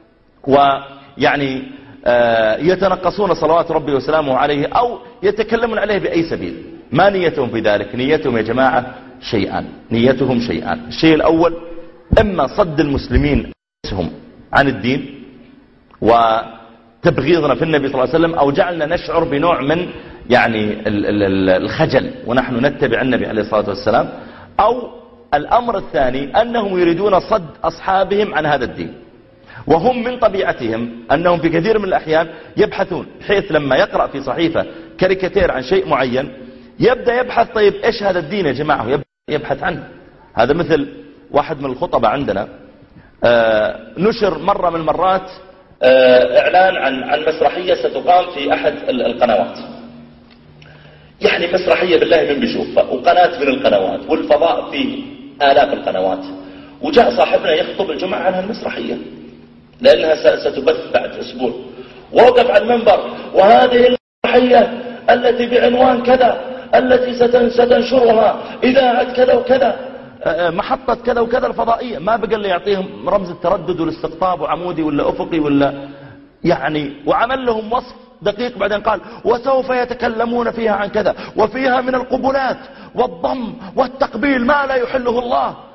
ويعني يتنقصون صلوات ربي وسلامه عليه أو يتكلمون عليه بأي سبيل، ما نيتهم في ذلك؟ نيتهم يا جماعة شيئان، نيتهم شيئان. الشيء الأول إما صد المسلمين عن الدين وتبغيضنا في النبي صلى الله عليه وسلم، أو جعلنا نشعر بنوع من يعني الخجل ونحن نتبع النبي عليه الصلاة والسلام، أو الأمر الثاني أنهم يريدون صد أصحابهم عن هذا الدين. وهم من طبيعتهم أنهم في كثير من الأحيان يبحثون، بحيث لما يقرأ في صحيفة كاريكاتير عن شيء معين يبدأ يبحث طيب إيش هذا الدين يا جماعة، يبدأ يبحث عنه. هذا مثل واحد من الخطبة عندنا آه نشر مرة من المرات آه إعلان عن عن مسرحية ستقام في أحد القنوات، يعني مسرحية بالله من بيشوفها، وقناة من القنوات، والفضاء فيه آلاف القنوات. وجاء صاحبنا يخطب الجمعة عن المسرحية لأنها ستبث بعد أسبوع، ووقف على المنبر: وهذه المسرحية التي بعنوان كذا التي ستنشرها إذاعة كذا وكذا، محطة كذا وكذا الفضائية. ما بقى اللي يعطيهم رمز التردد والاستقطاب وعمودي ولا أفقي ولا يعني، وعمل لهم وصف دقيق. بعدين قال: وسوف يتكلمون فيها عن كذا، وفيها من القبلات والضم والتقبيل ما لا يحله الله.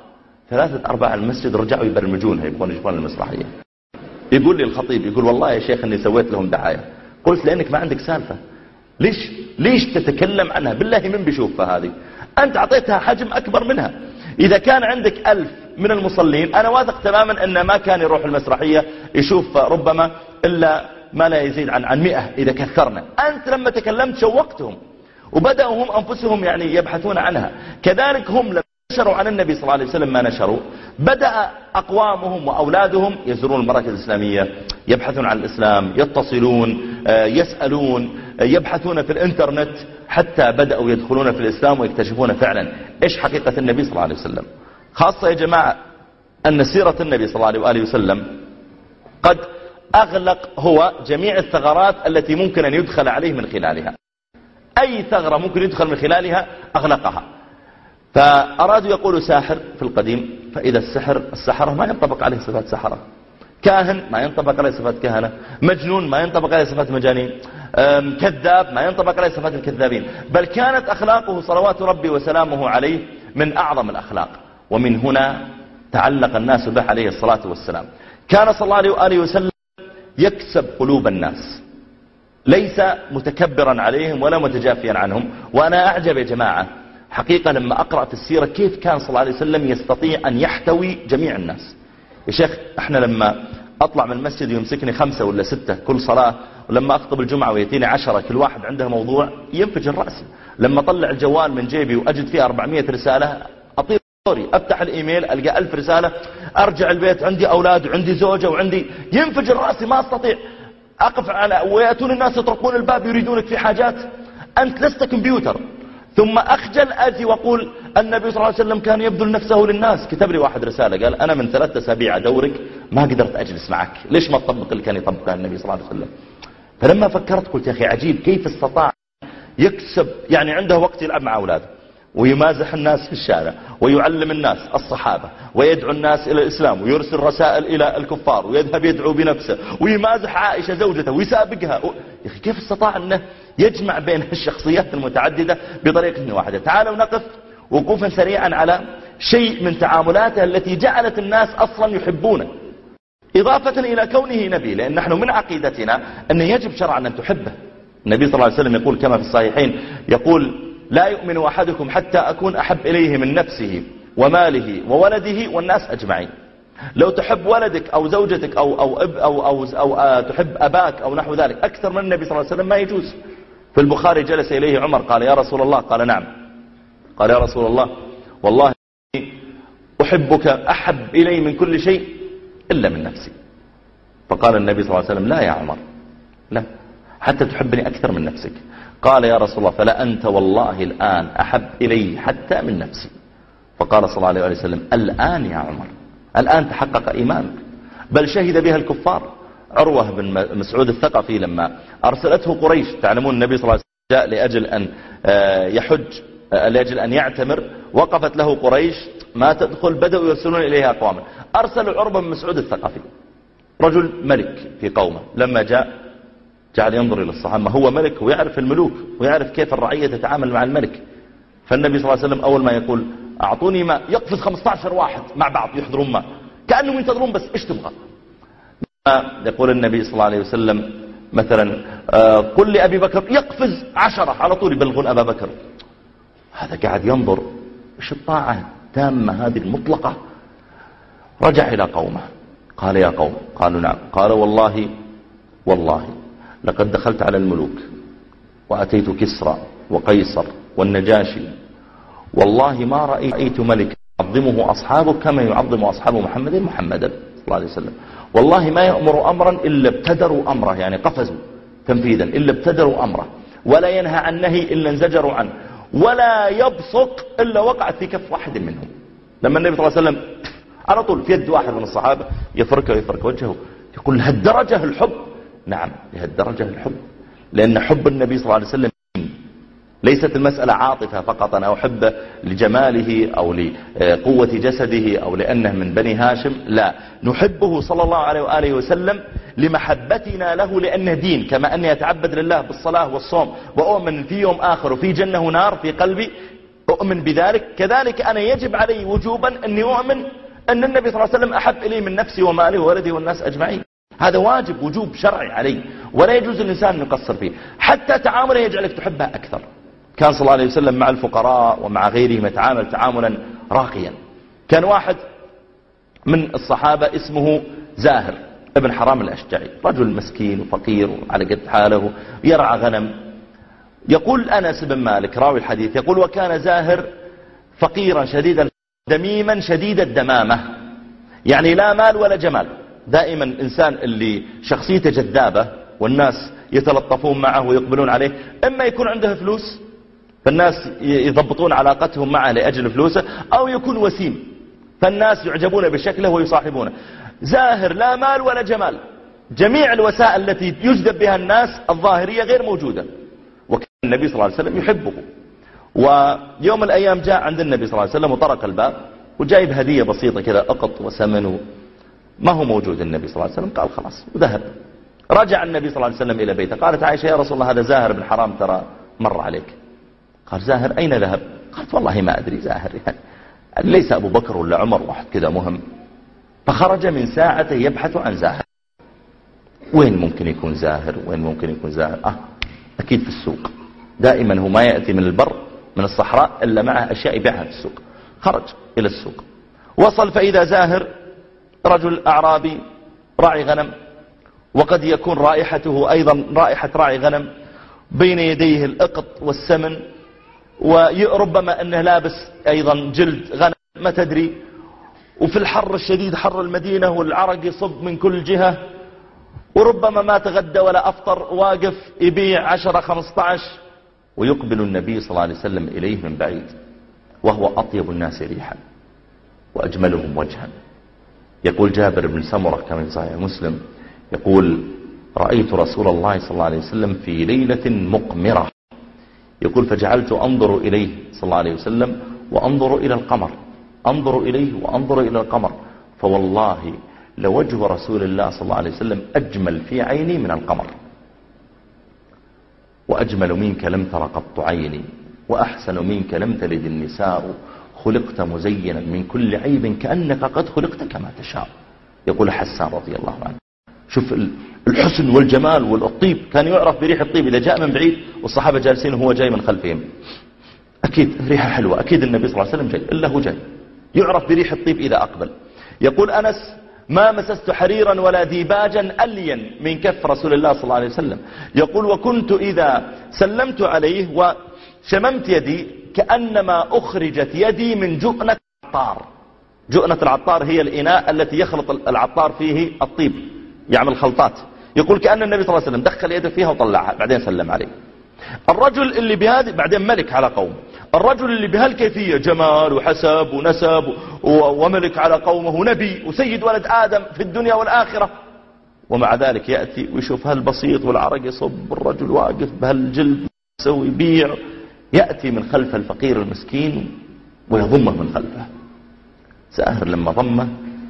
ثلاثة أرباع المسجد رجعوا يبرمجونها يبغون يجيبون المسرحية. يقول لي الخطيب يقول والله يا شيخ اني سويت لهم دعاية. قلت لانك ما عندك سالفة. ليش ليش تتكلم عنها؟ بالله من بيشوفها هذه؟ انت اعطيتها حجم اكبر منها. اذا كان عندك ألف من المصلين انا واثق تماما ان ما كان يروح المسرحية يشوف ربما الا ما لا يزيد عن عن مئة اذا كثرنا. انت لما تكلمت شوقتهم وبدأوا هم انفسهم يعني يبحثون عنها. كذلك هم لما نشروا عن النبي صلى الله عليه وسلم ما نشروا بدأ أقوامهم وأولادهم يزورون المراكز الإسلامية، يبحثون عن الإسلام، يتصلون، يسألون، يبحثون في الإنترنت، حتى بدأوا يدخلون في الإسلام ويكتشفون فعلا إيش حقيقة النبي صلى الله عليه وسلم. خاصة يا جماعة أن سيرة النبي صلى الله عليه وسلم قد أغلق هو جميع الثغرات التي ممكن أن يدخل عليه من خلالها. أي ثغرة ممكن يدخل من خلالها أغلقها. فأرادوا يقولوا ساحر في القديم، فإذا السحر السحرة ما ينطبق عليه صفات سحرة، كاهن ما ينطبق عليه صفات كهنة، مجنون ما ينطبق عليه صفات مجانين، كذاب ما ينطبق عليه صفات الكذابين. بل كانت أخلاقه صلوات ربي وسلامه عليه من أعظم الأخلاق، ومن هنا تعلق الناس به عليه الصلاة والسلام. كان صلى الله عليه وآله وسلم يكسب قلوب الناس، ليس متكبرا عليهم ولا متجافيا عنهم. وأنا أعجب يا جماعة حقيقة لما أقرأ في السيرة كيف كان صلى الله عليه وسلم يستطيع أن يحتوي جميع الناس. يا شيخ احنا لما أطلع من المسجد يمسكني خمسة ولا ستة كل صلاة، ولما أخطب الجمعة ويأتيني عشرة كل واحد عنده موضوع ينفجر رأسي. لما أطلع الجوال من جيبي وأجد فيه أربعمائة رسالة أطير دوري، أفتح الإيميل ألقى ألف رسالة، أرجع البيت عندي أولاد وعندي زوجة وعندي، ينفجر رأسي ما أستطيع أقف على، ويأتون الناس يطرقون الباب يريدونك في حاجات، أنت لست كمبيوتر. ثم أخجل أتي وأقول النبي صلى الله عليه وسلم كان يبذل نفسه للناس. كتب لي واحد رسالة قال أنا من ثلاثة أسابيع أدورك ما قدرت أجلس معك، ليش ما تطبق اللي كان يطبقه النبي صلى الله عليه وسلم؟ فلما فكرت قلت يا أخي عجيب كيف استطاع يكسب، يعني عنده وقت يلعب مع أولاده ويمازح الناس في الشارع ويعلم الناس الصحابة ويدعو الناس إلى الإسلام ويرسل رسائل إلى الكفار ويذهب يدعو بنفسه ويمازح عائشة زوجته ويسابقها. يا أخي كيف استطاع أنه يجمع بين الشخصيات المتعددة بطريقة واحدة؟ تعالوا نقف وقوفا سريعا على شيء من تعاملاته التي جعلت الناس أصلا يحبونه، إضافة إلى كونه نبي، لأن نحن من عقيدتنا أنه يجب شرعا أن تحبه. النبي صلى الله عليه وسلم يقول كما في الصحيحين، يقول لا يؤمن أحدكم حتى أكون أحب إليه من نفسه وماله وولده والناس أجمعين. لو تحب ولدك أو زوجتك أو, أو, أب أو, أو, أو, أو تحب أباك أو نحو ذلك أكثر من النبي صلى الله عليه وسلم ما يجوز. في البخاري جلس إليه عمر قال يا رسول الله، قال نعم، قال يا رسول الله والله أحبك أحب إلي من كل شيء إلا من نفسي. فقال النبي صلى الله عليه وسلم لا يا عمر، لا، حتى تحبني أكثر من نفسك. قال يا رسول الله فلا أنت والله الآن أحب إلي حتى من نفسي. فقال صلى الله عليه وسلم الآن يا عمر، الآن تحقق إيمانك. بل شهد بها الكفار. عروة بن مسعود الثقفي لما أرسلته قريش، تعلمون النبي صلى الله عليه وسلم جاء لأجل أن يحج، لأجل أن يعتمر، وقفت له قريش ما تدخل، بدأوا يرسلون إليها أقواما. أرسلوا عروة بن مسعود الثقفي رجل ملك في قومه، لما جاء جعل ينظر إلى الصحابة، هو ملك ويعرف الملوك ويعرف كيف الرعية تتعامل مع الملك. فالنبي صلى الله عليه وسلم أول ما يقول أعطوني ماء يقفز خمسة عشر واحد مع بعض يحضرون ماء كأنهم ينتظرون بس إيش تبغى. يقول النبي صلى الله عليه وسلم مثلا قل لأبي بكر يقفز عشرة على طول يبلغون أبا بكر. هذا قاعد ينظر إيش الطاعة التامة هذه المطلقة. رجع إلى قومه قال يا قوم، قالوا نعم، قال والله والله لقد دخلت على الملوك وأتيت كسرى وقيصر والنجاشي، والله ما رأيت ملك يعظمه أصحابه كما يعظم أصحاب محمد محمدا صلى الله عليه وسلم. والله ما يأمر أمرا إلا ابتدروا أمره، يعني قفزوا تنفيذا إلا ابتدروا أمره، ولا ينهى عن نهي إلا انزجروا عنه، ولا يبصق إلا وقعت في كف واحد منهم. لما النبي صلى الله عليه وسلم على طول في يد واحد من الصحابة يفركه ويفرك وجهه، يقول لهالدرجة الحب؟ نعم لهالدرجة الحب، لأن حب النبي صلى الله عليه وسلم ليست المسألة عاطفة فقط، أنا أحب لجماله أو لقوة جسده أو لأنه من بني هاشم، لا، نحبه صلى الله عليه وآله وسلم لمحبتنا له لأنه دين. كما أني أتعبد لله بالصلاة والصوم وأؤمن في يوم آخر وفي جنة ونار في قلبي، أؤمن بذلك، كذلك أنا يجب علي وجوبا أني أؤمن أن النبي صلى الله عليه وسلم أحب إليه من نفسي ومالي وولدي والناس أجمعين. هذا واجب وجوب شرعي عليه، ولا يجوز الإنسان أن يقصر فيه، حتى تعامله يجعلك تحبه أكثر. كان صلى الله عليه وسلم مع الفقراء ومع غيرهم يتعامل تعاملا راقيا. كان واحد من الصحابة اسمه زاهر ابن حرام الأشجعي، رجل مسكين وفقير وعلى قد حاله يرعى غنم. يقول أنس بن مالك راوي الحديث، يقول وكان زاهر فقيرا شديدا دميما شديد الدمامة، يعني لا مال ولا جمال. دائما الإنسان اللي شخصيته جذابة والناس يتلطفون معه ويقبلون عليه، إما يكون عنده فلوس فالناس يضبطون علاقتهم معه لأجل فلوسه، أو يكون وسيم فالناس يعجبون بشكله ويصاحبونه. زاهر لا مال ولا جمال، جميع الوسائل التي يجذب بها الناس الظاهرية غير موجودة، وكان النبي صلى الله عليه وسلم يحبه. ويوم الأيام جاء عند النبي صلى الله عليه وسلم وطرق الباب وجايب هدية بسيطة كذا، أقط وسمن، ما هو موجود. النبي صلى الله عليه وسلم قال خلاص وذهب. رجع النبي صلى الله عليه وسلم إلى بيته، قالت عائشة يا رسول الله هذا زاهر بن حرام ترى مر عليك. قال زاهر أين ذهب؟ قالت والله ما أدري زاهر، يعني ليس أبو بكر ولا عمر واحد كذا مهم. فخرج من ساعته يبحث عن زاهر، وين ممكن يكون زاهر، وين ممكن يكون زاهر؟ آه أكيد في السوق، دائما هو ما يأتي من البر من الصحراء إلا معه أشياء يبيعها في السوق. خرج إلى السوق، وصل فإذا زاهر رجل أعرابي راعي غنم، وقد يكون رائحته أيضا رائحة راعي غنم، بين يديه الأقط والسمن، وربما أنه لابس أيضا جلد غنم ما تدري، وفي الحر الشديد حر المدينة والعرق يصب من كل جهة، وربما ما تغدى ولا أفطر، واقف يبيع عشرة خمسة عشر. ويقبل النبي صلى الله عليه وسلم إليه من بعيد وهو أطيب الناس ريحا وأجملهم وجها. يقول جابر بن سمرة كما في صحيح مسلم، يقول رأيت رسول الله صلى الله عليه وسلم في ليلة مقمرة، يقول فجعلت أنظر إليه صلى الله عليه وسلم وأنظر إلى القمر، أنظر إليه وأنظر إلى القمر، فوالله لوجه رسول الله صلى الله عليه وسلم أجمل في عيني من القمر، وأجمل منك لم تر قط عيني، وأحسن منك لم تلد النساء، خلقت مزينا من كل عيب كأنك قد خلقت كما تشاء. يقول حسان رضي الله عنه، شوف الحسن والجمال والطيب، كان يعرف بريح الطيب إذا جاء من بعيد والصحابة جالسين وهو جاي من خلفهم، أكيد ريحة حلوة، أكيد النبي صلى الله عليه وسلم جاي، إلا هو جاي يعرف بريح الطيب إذا أقبل. يقول أنس ما مسست حريرا ولا ديباجا ألين من كف رسول الله صلى الله عليه وسلم. يقول وكنت إذا سلمت عليه وشممت يدي كأنما أخرجت يدي من جؤنة العطار. جؤنة العطار هي الإناء التي يخلط العطار فيه الطيب، يعمل خلطات. يقول كأن النبي صلى الله عليه وسلم دخل يده فيها وطلعها بعدين سلم عليه. الرجل اللي بهذه بعدين ملك على قوم، الرجل اللي بهالكيفية جمال وحسب ونسب وملك على قومه ونبي وسيد ولد آدم في الدنيا والآخرة، ومع ذلك يأتي ويشوف هالبسيط والعرق يصب، الرجل واقف بهالجلد يسوي يبيع، يأتي من خلف الفقير المسكين ويضمه من خلفه. زاهر لما ضمه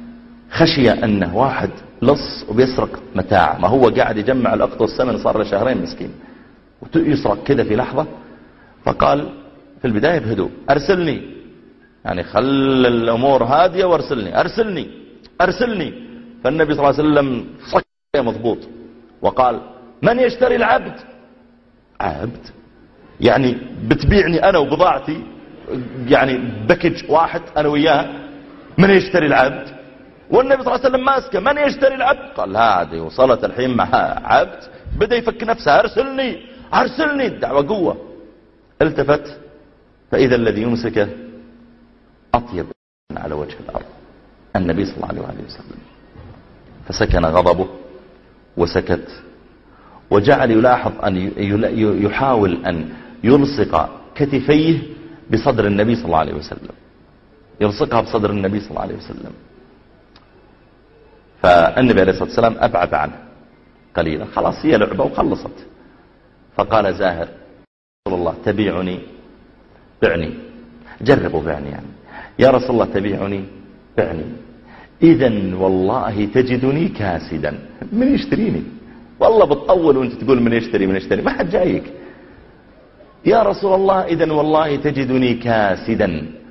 خشي أنه واحد لص وبيسرق متاع، ما هو قاعد يجمع الأقط والسمن صار له شهرين مسكين، ويسرق كذا في لحظة. فقال في البداية بهدوء أرسلني، يعني خل الأمور هادية وارسلني أرسلني أرسلني. فالنبي صلى الله عليه وسلم صك مضبوط وقال من يشتري العبد؟ عبد يعني بتبيعني أنا وبضاعتي، يعني بكج واحد أنا وياه، من يشتري العبد؟ والنبي صلى الله عليه وسلم ماسكه من يشتري العبد؟ قال هذه وصلت الحين مع عبد، بدأ يفك نفسه أرسلني أرسلني، الدعوة قوة. التفت فإذا الذي يمسكه أطيب على وجه الأرض النبي صلى الله عليه وسلم، فسكن غضبه وسكت، وجعل يلاحظ أن يحاول أن يلصق كتفيه بصدر النبي صلى الله عليه وسلم، يلصقها بصدر النبي صلى الله عليه وسلم. فالنبي عليه الصلاة والسلام أبعد عنه قليلا، خلاص هي لعبة وخلصت. فقال زاهر رسول الله تبيعني؟ بعني، جربوا بعني، يعني يا رسول الله تبيعني؟ بعني، إذن والله تجدني كاسدا، من يشتريني؟ والله بتطول وانت تقول من يشتري من يشتري، ما حد جايك. يا رسول الله إذن والله تجدني كاسدا.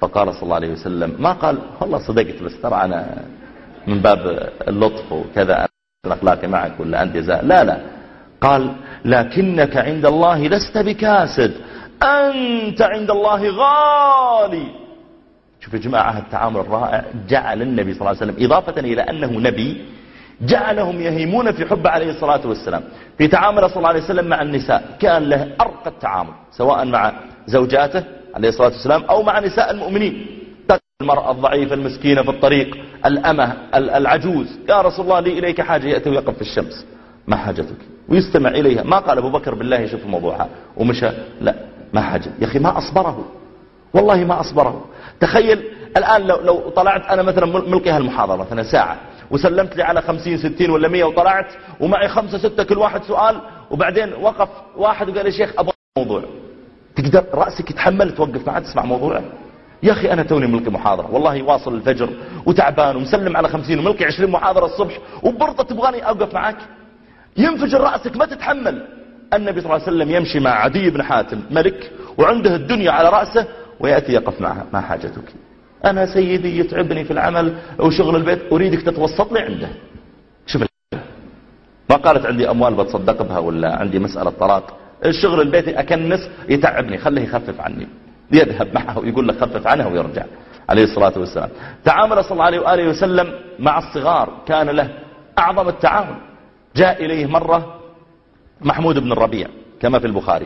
فقال صلى الله عليه وسلم، ما قال والله صدقت بس ترى أنا من باب اللطف وكذا أنا أخلاقي معك ولا أنت جزاء، لا لا، قال لكنك عند الله لست بكاسد، أنت عند الله غالي. شوف يا جماعة التعامل الرائع. جعل النبي صلى الله عليه وسلم إضافة إلى أنه نبي جعلهم يهيمون في حب عليه الصلاة والسلام. في تعامل صلى الله عليه وسلم مع النساء كان له أرقى التعامل، سواء مع زوجاته عليه الصلاة والسلام أو مع نساء المؤمنين. المرأة الضعيفة المسكينة في الطريق، الأمة العجوز، يا رسول الله لي إليك حاجة، يأتي ويقف في الشمس، ما حاجتك؟ ويستمع إليها. ما قال أبو بكر بالله يشوف موضوعها ومشى، لا، ما حاجة يا أخي، ما أصبره والله ما أصبره. تخيل الآن لو, لو طلعت أنا مثلا ملقي هالمحاضرة مثلا ساعة وسلمت لي على خمسين ستين ولا مية وطلعت ومعي خمسة ستة كل واحد سؤال، وبعدين وقف واحد وقال يا شيخ أبغى موضوع، تقدر رأسك يتحمل توقف معه تسمع موضوعه؟ يا أخي أنا توني ملقي محاضرة والله واصل الفجر وتعبان ومسلم على خمسين وملقي عشرين محاضرة الصبح وبرضه تبغاني أوقف معك؟ ينفجر رأسك ما تتحمل. النبي صلى الله عليه وسلم يمشي مع عدي بن حاتم ملك وعنده الدنيا على رأسه ويأتي يقف معها، ما حاجتك؟ أنا سيدي يتعبني في العمل وشغل البيت، أريدك تتوسط لي عنده. شوف ما قالت عندي أموال بتصدق بها ولا عندي مسألة طلاق، الشغل البيت أكنس يتعبني، خليه يخفف عني، يذهب معه ويقول له خفف عنها ويرجع عليه الصلاة والسلام. تعامل صلى الله عليه وآله وسلم مع الصغار كان له أعظم التعامل. جاء إليه مرة محمود بن الربيع كما في البخاري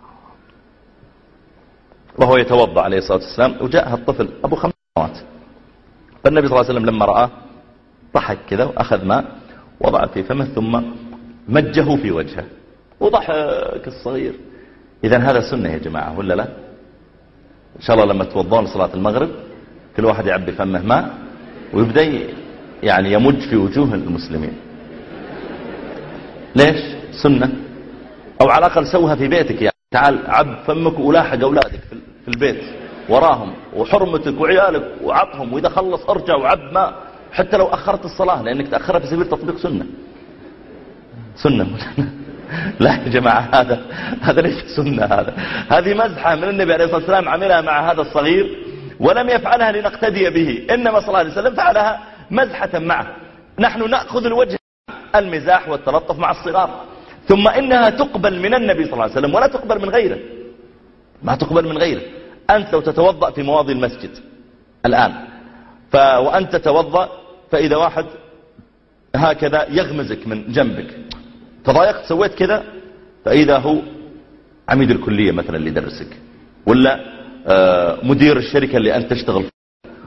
وهو يتوضأ عليه الصلاة والسلام، وجاء الطفل أبو خمس سنوات، فالنبي صلى الله عليه وسلم لما رآه ضحك كذا وأخذ ماء وضع في فمه ثم مجه في وجهه وضحك الصغير. إذا هذا سنة يا جماعة ولا لا؟ إن شاء الله لما توضون صلاة المغرب كل واحد يعبي فمه ماء ويبدأ يعني يمج في وجوه المسلمين. ليش؟ سنة. أو على الأقل سوها في بيتك، يعني تعال عب فمك ولاحق أولادك في البيت وراهم وحرمتك وعيالك وعطهم، وإذا خلص ارجع وعب ماء حتى لو أخرت الصلاة لأنك تأخرها في سبيل تطبيق سنة. سنة لا يا جماعة، هذا هذا ليس سنة، هذا هذه مزحة من النبي عليه الصلاة والسلام عملها مع هذا الصغير ولم يفعلها لنقتدي به، إنما صلى الله عليه وسلم فعلها مزحة معه. نحن نأخذ الوجه المزاح والتلطف مع الصغار، ثم إنها تقبل من النبي صلى الله عليه وسلم ولا تقبل من غيره، ما تقبل من غيره. أنت لو تتوضأ في مواضي المسجد الآن ف... وأنت تتوضأ فإذا واحد هكذا يغمزك من جنبك تضايقت سويت كذا، فإذا هو عميد الكلية مثلا اللي يدرسك ولا مدير الشركة اللي أنت تشتغل فيها،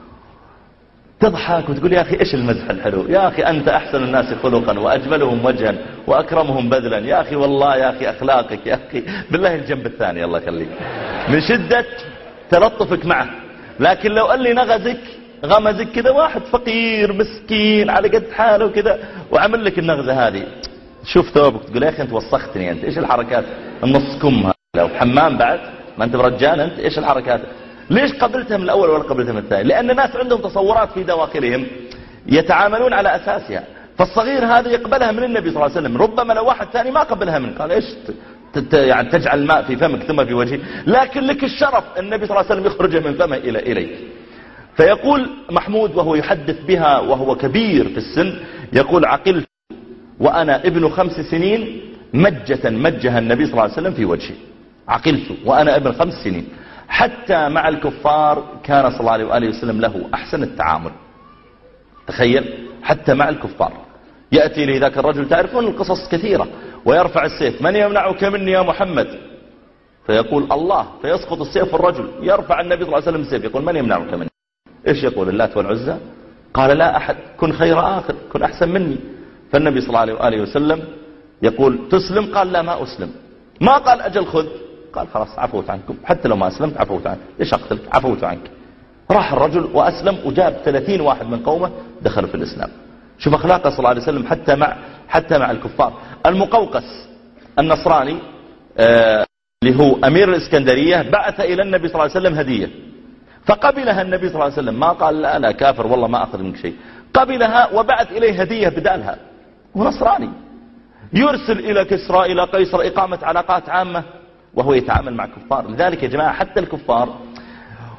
تضحك وتقول يا أخي إيش المزح الحلو، يا أخي أنت أحسن الناس خلقا وأجملهم وجها وأكرمهم بذلا، يا أخي والله يا أخي أخلاقك يا أخي بالله الجنب الثاني الله يخليك من شدة تلطفك معه. لكن لو قال لي نغزك غمزك كذا واحد فقير مسكين على قد حاله كذا وعمل لك النغزة هذه، شوف ثوابك تقول يا أخي أنت وسختني، أنت إيش الحركات النص كم لو حمام بعد ما أنت برجال، أنت إيش الحركات؟ ليش قبلتها من الأول ولا قبلتها من الثاني؟ لأن الناس عندهم تصورات في دواخلهم يتعاملون على أساسها، فالصغير هذا يقبلها من النبي صلى الله عليه وسلم، ربما لو واحد ثاني ما قبلها منه قال إيش يعني تجعل الماء في فمك ثم في وجهه، لكن لك الشرف النبي صلى الله عليه وسلم يخرجه من فمه إلى إليك. فيقول محمود وهو يحدث بها وهو كبير في السن، يقول عقلت وأنا ابن خمس سنين مجة مجها النبي صلى الله عليه وسلم في وجهي، عقلت وأنا ابن خمس سنين. حتى مع الكفار كان صلى الله عليه وآله وسلم له أحسن التعامل. تخيل حتى مع الكفار يأتي لي ذاك الرجل، تعرفون القصص كثيرة، ويرفع السيف، من يمنعك مني يا محمد؟ فيقول الله، فيسقط السيف الرجل، يرفع النبي صلى الله عليه وسلم السيف يقول من يمنعك مني؟ إيش يقول؟ اللات والعزى؟ قال لا أحد، كن خير آخر، كن أحسن مني. فالنبي صلى الله عليه وآله وسلم يقول تسلم؟ قال لا ما أسلم. ما قال أجل خذ، قال خلاص عفوت عنكم، حتى لو ما أسلمت عفوت عنك، إيش أقتلك؟ عفوت عنك. راح الرجل وأسلم وجاب ثلاثين واحد من قومه دخلوا في الإسلام. شوف أخلاقه صلى الله عليه وسلم حتى مع حتى مع الكفار. المقوقس النصراني آه اللي هو أمير الإسكندرية بعث إلى النبي صلى الله عليه وسلم هدية، فقبلها النبي صلى الله عليه وسلم، ما قال لا أنا كافر والله ما أخذ منك شيء، قبلها وبعث إليه هدية بدالها، هو نصراني يرسل إلى كسرى إلى قيصر إقامة علاقات عامة وهو يتعامل مع كفار. لذلك يا جماعة حتى الكفار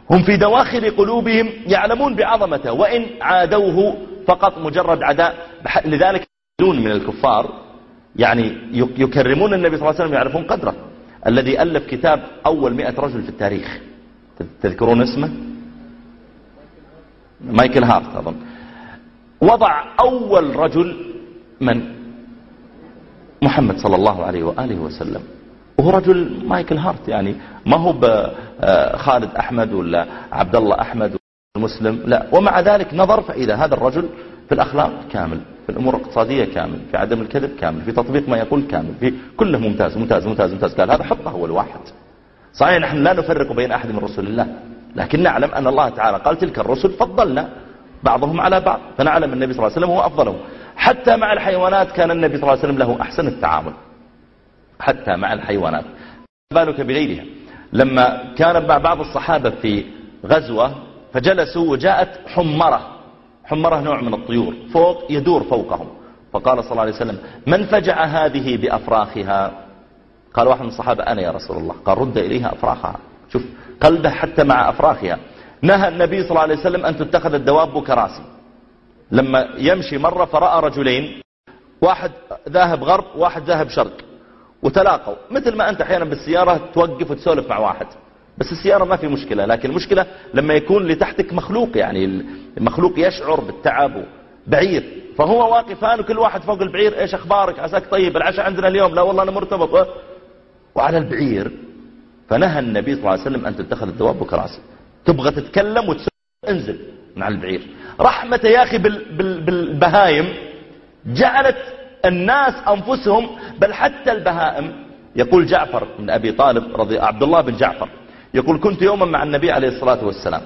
هم في دواخل قلوبهم يعلمون بعظمته، وإن عادوه فقط مجرد عداء. لذلك يقولون من الكفار يعني يكرمون النبي صلى الله عليه وسلم، يعرفون قدره. الذي ألف كتاب أول مئة رجل في التاريخ، تذكرون اسمه؟ مايكل هارت أظن. وضع أول رجل من؟ محمد صلى الله عليه وآله وسلم، وهو رجل مايكل هارت، يعني ما هو خالد أحمد ولا عبد الله أحمد مسلم، لا. ومع ذلك نظر فإذا هذا الرجل في الأخلاق كامل، في الأمور الاقتصادية كامل، في عدم الكذب كامل، في تطبيق ما يقول كامل، في كله ممتاز ممتاز ممتاز ممتاز. قال هذا حطه هو الواحد. صحيح نحن لا نفرق بين أحد من رسل الله، لكن نعلم أن الله تعالى قال تلك الرسل فضلنا بعضهم على بعض، فنعلم النبي صلى الله عليه وسلم هو أفضلهم. حتى مع الحيوانات كان النبي صلى الله عليه وسلم له أحسن التعامل، حتى مع الحيوانات، بالك بغيرها. لما كان مع بعض الصحابة في غزوة فجلسوا وجاءت حمرة، حمرة نوع من الطيور فوق يدور فوقهم، فقال صلى الله عليه وسلم من فجع هذه بأفراخها؟ قال واحد من الصحابة أنا يا رسول الله. قال رد إليها أفراخها. شوف قلبه حتى مع أفراخها. نهى النبي صلى الله عليه وسلم أن تتخذ الدواب كراسي. لما يمشي مرة فرأى رجلين، واحد ذاهب غرب واحد ذاهب شرق، وتلاقوا مثل ما أنت أحيانا بالسيارة توقف وتسولف مع واحد، بس السيارة ما في مشكلة، لكن المشكلة لما يكون لتحتك مخلوق، يعني المخلوق يشعر بالتعب. بعير فهو واقفان وكل واحد فوق البعير ايش اخبارك عساك طيب العشاء عندنا اليوم، لا والله انا مرتبط وعلى البعير. فنهى النبي صلى الله عليه وسلم ان تتخذ الدواب كراسي. تبغى تتكلم وتسولف انزل من على البعير. رحمة يا اخي بال بال بالبهايم جعلت الناس انفسهم، بل حتى البهائم. يقول جعفر بن ابي طالب رضي عبد الله بن جعفر يقول كنت يوما مع النبي عليه الصلاة والسلام،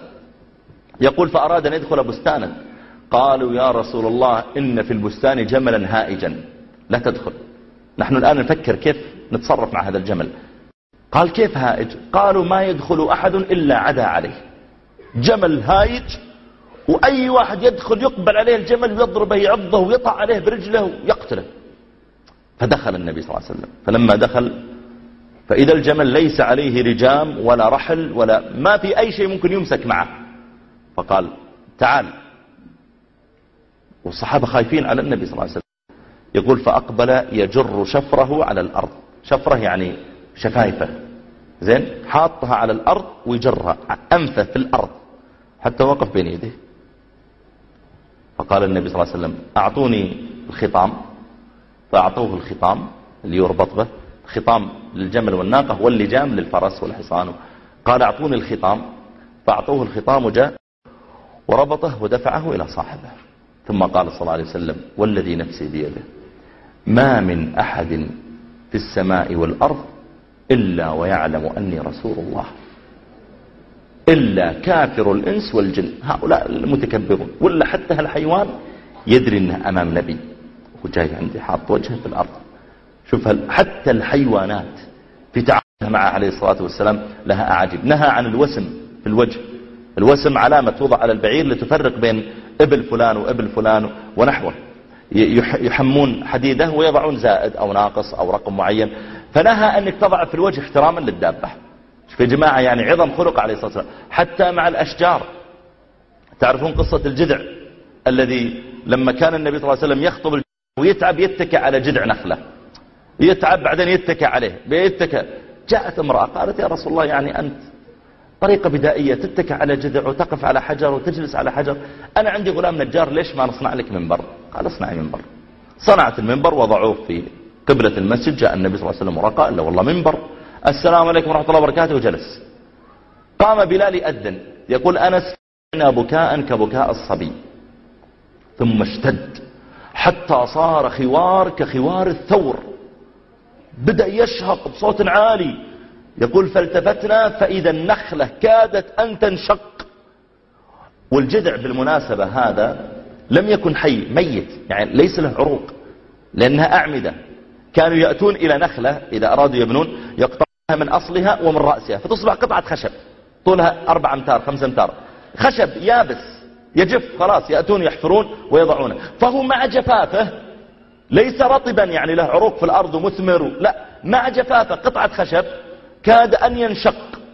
يقول فأراد أن يدخل بستانا، قالوا يا رسول الله إن في البستان جملا هائجا لا تدخل. نحن الآن نفكر كيف نتصرف مع هذا الجمل. قال كيف هائج؟ قالوا ما يدخل أحد إلا عدا عليه. جمل هائج وأي واحد يدخل يقبل عليه الجمل ويضربه يعضه ويطع عليه برجله ويقتله. فدخل النبي صلى الله عليه وسلم، فلما دخل فإذا الجمل ليس عليه رجام ولا رحل ولا ما في أي شيء ممكن يمسك معه. فقال تعال، والصحابة خايفين على النبي صلى الله عليه وسلم. يقول فأقبل يجر شفره على الأرض، شفره يعني شفايفه، زين، حاطها على الأرض ويجرها أنفه في الأرض حتى وقف بين يديه. فقال النبي صلى الله عليه وسلم أعطوني الخطام، فأعطوه الخطام اللي يربط به، خطام للجمل والناقة واللجام للفرس والحصان. قال أعطوني الخطام، فأعطوه الخطام وجاء وربطه ودفعه إلى صاحبه. ثم قال صلى الله عليه وسلم والذي نفسي بيده ما من أحد في السماء والأرض إلا ويعلم أني رسول الله إلا كافر الإنس والجن، هؤلاء المتكبرون، ولا حتى الحيوان يدري أنه أمام نبي وجاي عندي حاط وجهه في الأرض. شوف حتى الحيوانات في تعاملها معه عليه الصلاة والسلام لها أعاجيب. نهى عن الوسم في الوجه. الوسم علامة توضع على البعير لتفرق بين ابل فلان وابل فلان ونحوه. يحمون حديده ويضعون زائد أو ناقص أو رقم معين. فنهى أنك تضع في الوجه احتراما للدابة. في جماعة يعني عظم خلق عليه الصلاة والسلام. حتى مع الأشجار، تعرفون قصة الجذع الذي لما كان النبي صلى الله عليه وسلم يخطب ويتعب يتكى على جذع نخلة، يتعب بعدين يتكى عليه بيتكى. جاءت امرأة قالت يا رسول الله يعني أنت طريقة بدائية تتكى على جذع وتقف على حجر وتجلس على حجر، أنا عندي غلام نجار ليش ما نصنع لك منبر؟ قال اصنعي منبر. صنعت المنبر وضعوه في قبلة المسجد. جاء النبي صلى الله عليه وسلم ورقى قال له والله منبر، السلام عليكم ورحمة الله وبركاته، وجلس. قام بلال يأذن، يقول أنس سمعنا بكاء كبكاء الصبي، ثم اشتد حتى صار خوار كخوار الثور، بدأ يشهق بصوت عالي. يقول فالتفتنا فإذا النخلة كادت أن تنشق. والجذع بالمناسبة هذا لم يكن حي، ميت، يعني ليس له عروق لأنها أعمدة. كانوا يأتون إلى نخلة إذا أرادوا يبنون يقطعها من أصلها ومن رأسها فتصبح قطعة خشب طولها أربع أمتار خمس أمتار، خشب يابس يجف خلاص، يأتون يحفرون ويضعونه. فهو مع جفافه ليس رطبا يعني له عروق في الأرض ومثمر، لا، مع جفافه قطعة خشب كاد أن ينشق.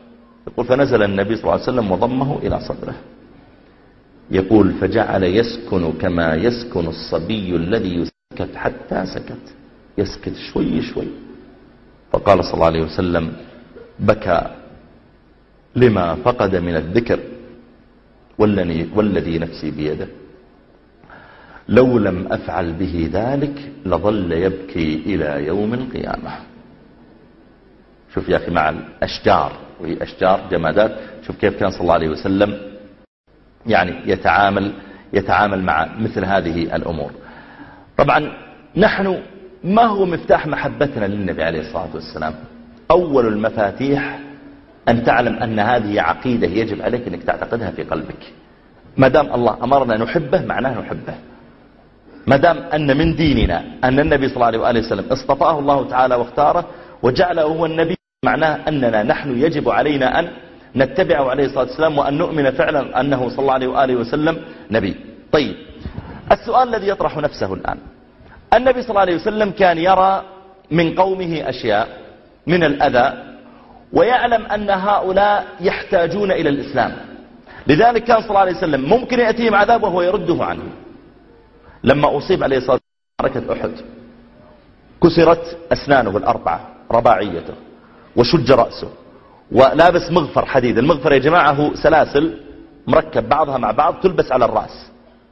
يقول فنزل النبي صلى الله عليه وسلم وضمه إلى صدره. يقول فجعل يسكن كما يسكن الصبي الذي يسكت حتى سكت، يسكت شوي شوي. فقال صلى الله عليه وسلم بكى لما فقد من الذكر والذي نفسي بيده لو لم أفعل به ذلك لظل يبكي إلى يوم القيامة. شوف يا أخي مع الأشجار، وهي أشجار جمادات، شوف كيف كان صلى الله عليه وسلم يعني يتعامل يتعامل مع مثل هذه الأمور. طبعا نحن ما هو مفتاح محبتنا للنبي عليه الصلاة والسلام؟ أول المفاتيح أن تعلم أن هذه عقيدة يجب عليك أنك تعتقدها في قلبك. ما دام الله أمرنا نحبه معناه نحبه. ما دام أن من ديننا أن النبي صلى الله عليه وآله وسلم اصطفاه الله تعالى واختاره وجعله هو النبي، معناه أننا نحن يجب علينا أن نتبعه عليه الصلاة والسلام وأن نؤمن فعلا أنه صلى الله عليه وآله وسلم نبي. طيب السؤال الذي يطرح نفسه الآن، النبي صلى الله عليه وسلم كان يرى من قومه أشياء من الأذى ويعلم أن هؤلاء يحتاجون إلى الإسلام، لذلك كان صلى الله عليه وسلم ممكن يأتيهم عذاب وهو يرده عنه. لما أصيب عليه الصلاة والسلام معركة أحد كسرت أسنانه الأربعة رباعيته وشج رأسه ولابس مغفر حديد. المغفر يا جماعة هو سلاسل مركب بعضها مع بعض تلبس على الرأس،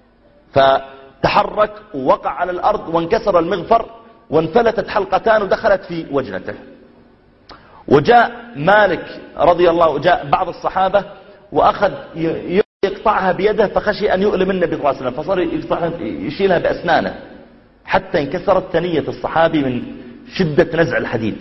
فتحرك ووقع على الأرض وانكسر المغفر وانفلتت حلقتان ودخلت في وجنته. وجاء مالك رضي الله، جاء بعض الصحابة وأخذ يقطعها بيده فخشي أن يؤلم النبي صلى الله عليه وسلم، فصار يشيلها بأسنانه حتى انكسرت ثنية الصحابي من شدة نزع الحديد.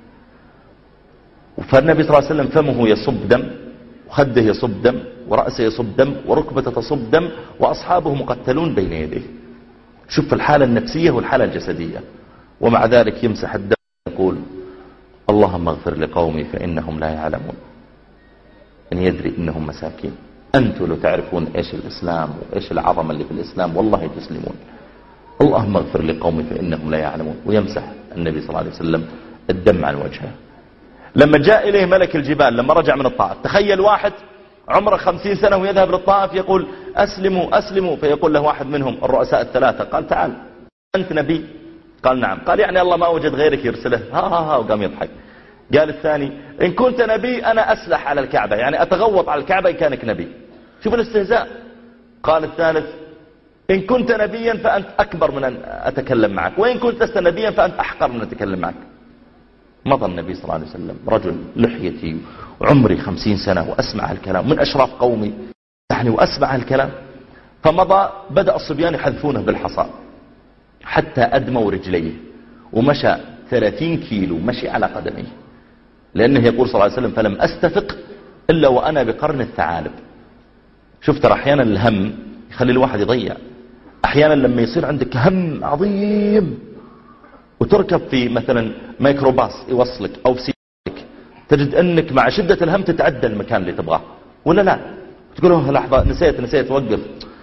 فالنبي صلى الله عليه وسلم فمه يصب دم وخده يصب دم ورأسه يصب دم وركبته تصب دم وأصحابه مقتلون بين يديه. شوف الحالة النفسية والحالة الجسدية، ومع ذلك يمسح الدم يقول اللهم اغفر لقومي فإنهم لا يعلمون. أن يدري إنهم مساكين. أنتم لو تعرفون إيش الإسلام وإيش العظمة اللي في الإسلام والله تسلمون. اللهم اغفر لقومي فإنهم لا يعلمون. ويمسح النبي صلى الله عليه وسلم الدم عن وجهه. لما جاء إليه ملك الجبال لما رجع من الطائف، تخيل واحد عمره خمسين سنة ويذهب للطائف يقول أسلموا أسلموا، فيقول له واحد منهم الرؤساء الثلاثة قال تعال أنت نبي؟ قال نعم. قال يعني الله ما وجد غيرك يرسله؟ ها ها ها وقام يضحك. قال الثاني إن كنت نبي أنا أسلح على الكعبة، يعني أتغوط على الكعبة إن كانك نبي. شوف الاستهزاء. قال الثالث إن كنت نبيا فأنت أكبر من أن أتكلم معك، وإن كنت لست نبيا فأنت أحقر من أن أتكلم معك. مضى النبي صلى الله عليه وسلم، رجل لحيتي وعمري خمسين سنة وأسمع الكلام من أشراف قومي يعني وأسمع الكلام. فمضى، بدأ الصبيان يحذفونه بالحصى حتى أدموا رجليه ومشى ثلاثين كيلو مشي على قدميه، لأنه يقول صلى الله عليه وسلم فلم أستفق إلا وأنا بقرن الثعالب. شوف ترى أحيانا الهم يخلي الواحد يضيع. أحيانا لما يصير عندك هم عظيم وتركب في مثلا ميكروباص يوصلك أو في سيارتك، تجد أنك مع شدة الهم تتعدى المكان اللي تبغاه، ولا لا؟ تقول له لحظة نسيت نسيت وقف،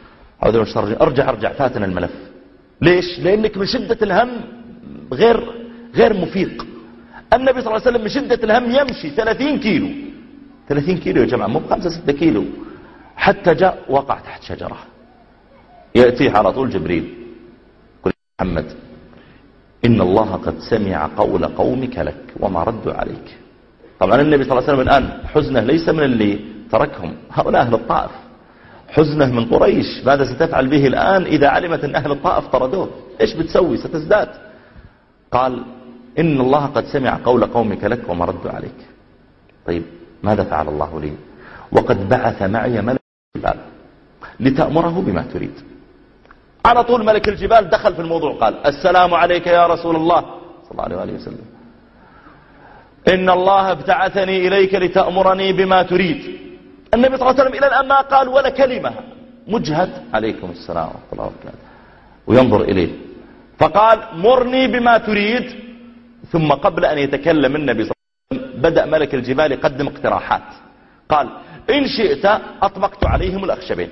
أرجع أرجع فاتنا الملف. ليش؟ لأنك من شدة الهم غير غير مفيق. النبي صلى الله عليه وسلم من شدة الهم يمشي ثلاثين كيلو ثلاثين كيلو يا جماعة، مو خمسة ستة كيلو، حتى جاء وقع تحت شجرة. يأتيه على طول جبريل يقول محمد إن الله قد سمع قول قومك لك وما ردوا عليك. طبعا النبي صلى الله عليه وسلم الآن حزنه ليس من اللي تركهم، هؤلاء أهل الطائف، حزنه من قريش ماذا ستفعل به الآن إذا علمت أن أهل الطائف طردوه، إيش بتسوي؟ ستزداد. قال إن الله قد سمع قول قومك لك وما ردوا عليك. طيب ماذا فعل الله لي؟ وقد بعث معي ملك الجبال لتأمره بما تريد. على طول ملك الجبال دخل في الموضوع، قال السلام عليك يا رسول الله صلى الله عليه وسلم، إن الله ابتعثني إليك لتأمرني بما تريد. النبي صلى الله عليه وسلم إلى الآن ما قال ولا كلمة، مجهد عليكم السلام ورحمة الله وبركاته، وينظر إليه فقال مرني بما تريد. ثم قبل أن يتكلم النبي صلى الله عليه وسلم بدأ ملك الجبال يقدم اقتراحات. قال إن شئت أطبقت عليهم الأخشبين.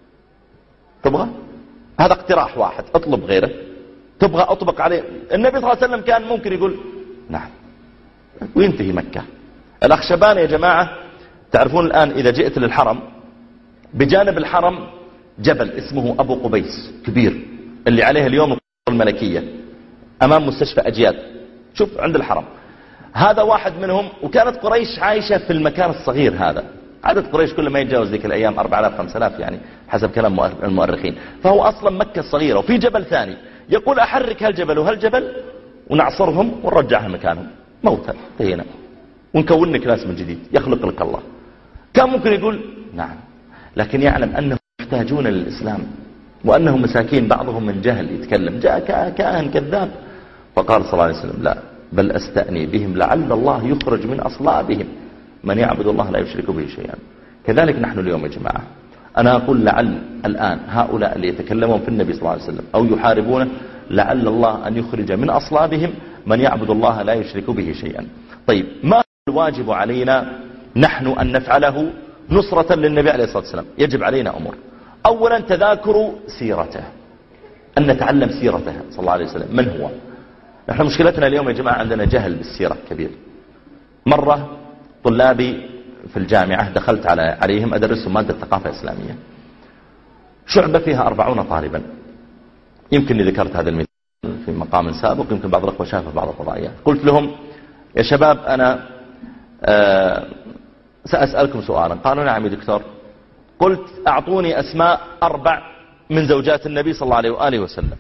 تبغى؟ هذا اقتراح واحد، اطلب غيره. تبغى أطبق عليه؟ النبي صلى الله عليه وسلم كان ممكن يقول نعم وينتهي مكة. الأخشبان يا جماعة تعرفون الآن إذا جئت للحرم بجانب الحرم جبل اسمه أبو قبيس كبير، اللي عليه اليوم الملكية أمام مستشفى أجياد، شوف عند الحرم. هذا واحد منهم، وكانت قريش عايشة في المكان الصغير هذا. عدد قريش كل ما يتجاوز ذيك الأيام أربعة آلاف خمسة آلاف يعني حسب كلام المؤرخين. فهو أصلا مكة الصغيرة، وفي جبل ثاني يقول أحرك هالجبل وهالجبل ونعصرهم ونرجعهم مكانهم موتى انتهينا ونكون لك ناس من جديد يخلق لك الله. كان ممكن يقول نعم، لكن يعلم أنهم يحتاجون للإسلام وأنهم مساكين بعضهم من جهل يتكلم، جاء كاهن كذاب. فقال صلى الله عليه وسلم لا، بل أستأني بهم لعل الله يخرج من أصلابهم من يعبد الله لا يشرك به شيئا. كذلك نحن اليوم يا جماعة، أنا أقول لعل الآن هؤلاء اللي يتكلمون في النبي صلى الله عليه وسلم أو يحاربونه، لعل الله أن يخرج من أصلابهم من يعبد الله لا يشرك به شيئا. طيب، ما الواجب علينا نحن أن نفعله نصرة للنبي عليه الصلاة والسلام؟ يجب علينا أمور. أولا تذاكر سيرته، أن نتعلم سيرته صلى الله عليه وسلم. من هو؟ نحن مشكلتنا اليوم يا جماعة عندنا جهل بالسيرة كبير. مرة طلابي في الجامعة دخلت على عليهم أدرسهم مادة ثقافة إسلامية، شعبة فيها أربعون طالبا. يمكن ذكرت هذا المثال في مقام سابق، يمكن بعض الأخوة شافه بعض الفضائيات. قلت لهم يا شباب أنا آه سأسألكم سؤالا. قالوا نعم يا دكتور. قلت أعطوني أسماء أربع من زوجات النبي صلى الله عليه وآله وسلم.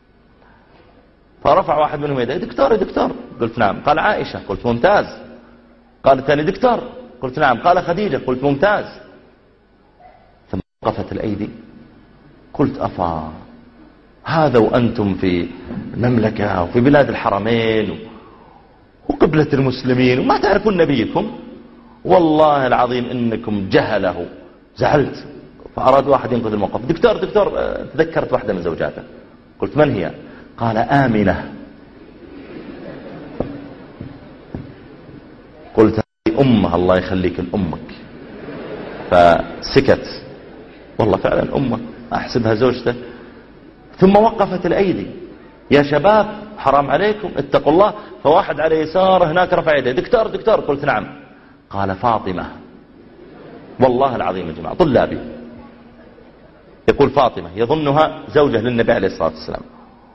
فرفع واحد منهم يده، دكتور يا دكتور. قلت نعم. قال عائشة. قلت ممتاز. قال الثاني دكتور. قلت نعم. قال خديجة. قلت ممتاز. ثم وقفت الأيدي. قلت أفا هذا وأنتم في المملكة وفي بلاد الحرمين وقبلة المسلمين وما تعرفون نبيكم، والله العظيم إنكم جهله. زعلت، فأراد واحد ينقذ الموقف. دكتور دكتور تذكرت واحدة من زوجاته. قلت من هي؟ قال آمنة. قلت أمها الله يخليك لأمك. فسكت. والله فعلا أمه، أحسبها زوجته. ثم وقفت الأيدي. يا شباب حرام عليكم اتقوا الله. فواحد على يساره هناك رفع يده، دكتور دكتور. قلت نعم. قال فاطمة. والله العظيم يا جماعة طلابي يقول فاطمة، يظنها زوجة للنبي عليه الصلاة والسلام.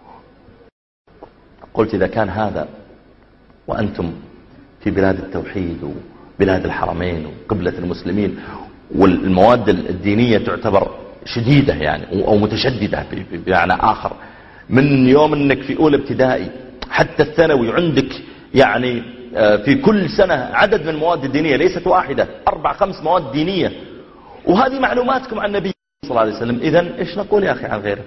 قلت إذا كان هذا وأنتم في بلاد التوحيد وبلاد الحرمين وقبلة المسلمين والمواد الدينية تعتبر شديدة يعني أو متشددة بمعنى آخر، من يوم أنك في أولى ابتدائي حتى الثانوي عندك يعني في كل سنة عدد من المواد الدينية ليست واحدة، أربع خمس مواد دينية، وهذه معلوماتكم عن النبي صلى الله عليه وسلم. إذن إيش نقول يا أخي عن غيره؟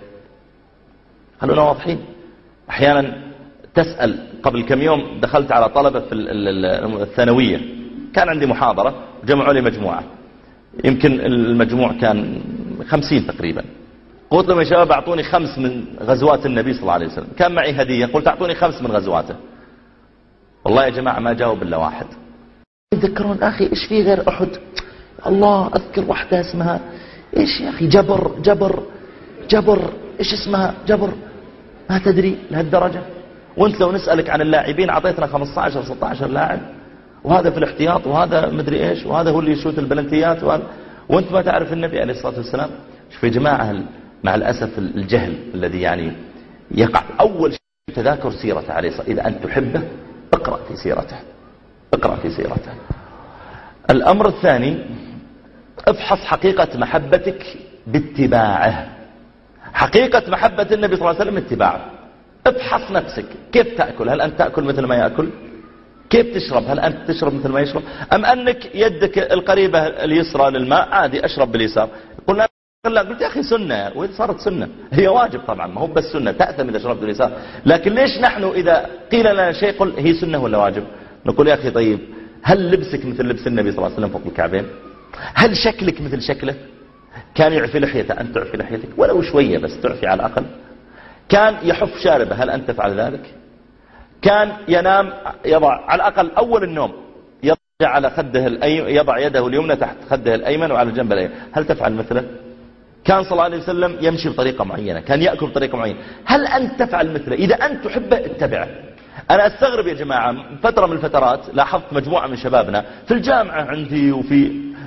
خلونا واضحين. أحيانا تسأل. قبل كم يوم دخلت على طلبة في الثانوية، كان عندي محاضرة جمعوا لي مجموعة، يمكن المجموع كان خمسين تقريبا. قلت لهم يا شباب أعطوني خمس من غزوات النبي صلى الله عليه وسلم. كان معي هدية، قلت أعطوني خمس من غزواته. والله يا جماعة ما جاوب إلا واحد. يذكرون أخي إيش في غير أحد؟ الله أذكر واحدة اسمها إيش يا أخي جبر جبر جبر إيش اسمها جبر، ما تدري لهالدرجة. وانت لو نسألك عن اللاعبين أعطيتنا خمسة عشر ستة عشر لاعب، وهذا في الاحتياط وهذا مدري إيش وهذا هو اللي يشوت البلنتيات وهذا، وانت ما تعرف النبي عليه الصلاة والسلام. شوف يا جماعة مع الأسف الجهل الذي يعني يقع. أول شيء تذاكر سيرته عليه الصلاة، إذا أنت تحبه اقرأ في سيرته، اقرأ في سيرته. الأمر الثاني افحص حقيقة محبتك باتباعه. حقيقة محبة النبي صلى الله عليه وسلم اتباعه. افحص نفسك، كيف تأكل؟ هل أنت تأكل مثل ما يأكل؟ كيف تشرب؟ هل أنت تشرب مثل ما يشرب؟ أم أنك يدك القريبة اليسرى للماء عادي أشرب باليسار؟ قلنا لا، قلت يا أخي سنة، وإذا صارت سنة هي واجب طبعا، ما هو بس سنة، تأثم إذا شربت باليسار. لكن ليش نحن إذا قيل لنا شيء قل هي سنة ولا واجب؟ نقول يا أخي طيب هل لبسك مثل لبس النبي صلى الله عليه وسلم فوق الكعبين؟ هل شكلك مثل شكله؟ كان يعفي لحيته، أنت تعفي لحيتك ولو شوية بس تعفي على الأقل؟ كان يحف شاربه، هل أنت تفعل ذلك؟ كان ينام يضع على الأقل أول النوم يضع على خده الأيمن، يضع يده اليمنى تحت خده الأيمن وعلى الجنب الأيمن، هل تفعل مثله؟ كان صلى الله عليه وسلم يمشي بطريقة معينة، كان يأكل بطريقة معينة، هل أنت تفعل مثله؟ إذا أنت تحبه اتبعه. أنا أستغرب يا جماعة، فترة من الفترات لاحظت مجموعة من شبابنا في الجامعة عندي وفي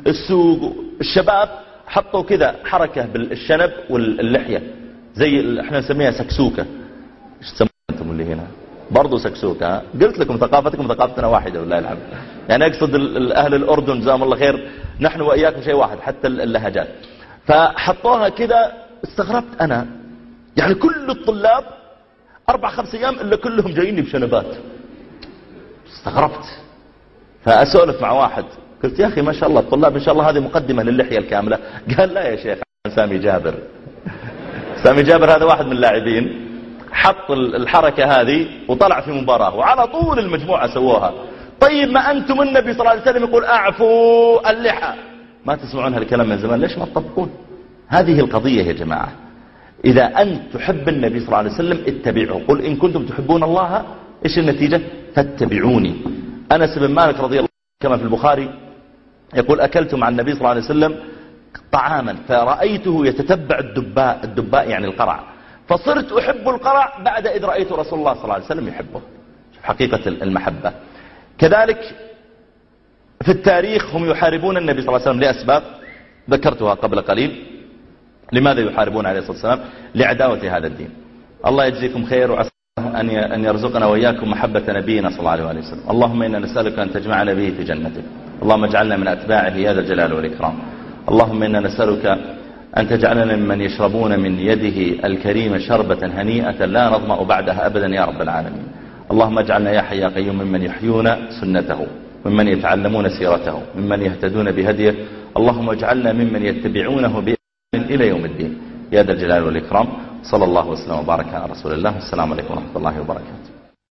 السوق، الشباب حطوا كذا حركة بالشنب واللحية زي احنا نسميها سكسوكة. ايش تسمون انتم اللي هنا؟ برضو سكسوكة. قلت لكم ثقافتكم ثقافتنا واحدة والله الحمد. يعني اقصد اهل الاردن جزاهم الله خير، نحن واياكم شيء واحد حتى اللهجات. فحطوها كذا، استغربت انا، يعني كل الطلاب اربع خمس ايام الا كلهم جاييني بشنبات. استغربت. فاسولف مع واحد قلت يا اخي ما شاء الله الطلاب ان شاء الله هذه مقدمة للحية الكاملة. قال لا يا شيخ سامي جابر. سامي جابر هذا واحد من اللاعبين حط الحركة هذه وطلع في مباراة، وعلى طول المجموعة سووها. طيب ما أنتم النبي صلى الله عليه وسلم يقول أعفوا اللحى، ما تسمعون هالكلام من زمان، ليش ما تطبقون؟ هذه القضية يا جماعة. إذا أنت تحب النبي صلى الله عليه وسلم اتبعه. قل إن كنتم تحبون الله إيش النتيجة؟ فاتبعوني. أنس بن مالك رضي الله عنه كما في البخاري يقول أكلت مع النبي صلى الله عليه وسلم طعاما فرأيته يتتبع الدباء، الدباء يعني القرع، فصرت أحب القرع بعد إذ رأيت رسول الله صلى الله عليه وسلم يحبه. حقيقة المحبة. كذلك في التاريخ هم يحاربون النبي صلى الله عليه وسلم لأسباب ذكرتها قبل قليل. لماذا يحاربون عليه الصلاة والسلام؟ لعداوة هذا الدين. الله يجزيكم خير، وعسى أن يرزقنا وإياكم محبة نبينا صلى الله عليه وسلم. اللهم إنا نسألك أن تجمعنا به في جنتك، اللهم اجعلنا من أتباعه يا ذا الجلال والإكرام. اللهم إنا نسألك أن تجعلنا ممن يشربون من يده الكريمة شربة هنيئة لا نظمأ بعدها أبدا يا رب العالمين. اللهم اجعلنا يا حي يا قيوم ممن يحيون سنته، ممن يتعلمون سيرته، ممن يهتدون بهديه. اللهم اجعلنا ممن يتبعونه بإحسان إلى يوم الدين يا ذا الجلال والإكرام. صلى الله وسلم وبارك على رسول الله. السلام عليكم ورحمة الله وبركاته.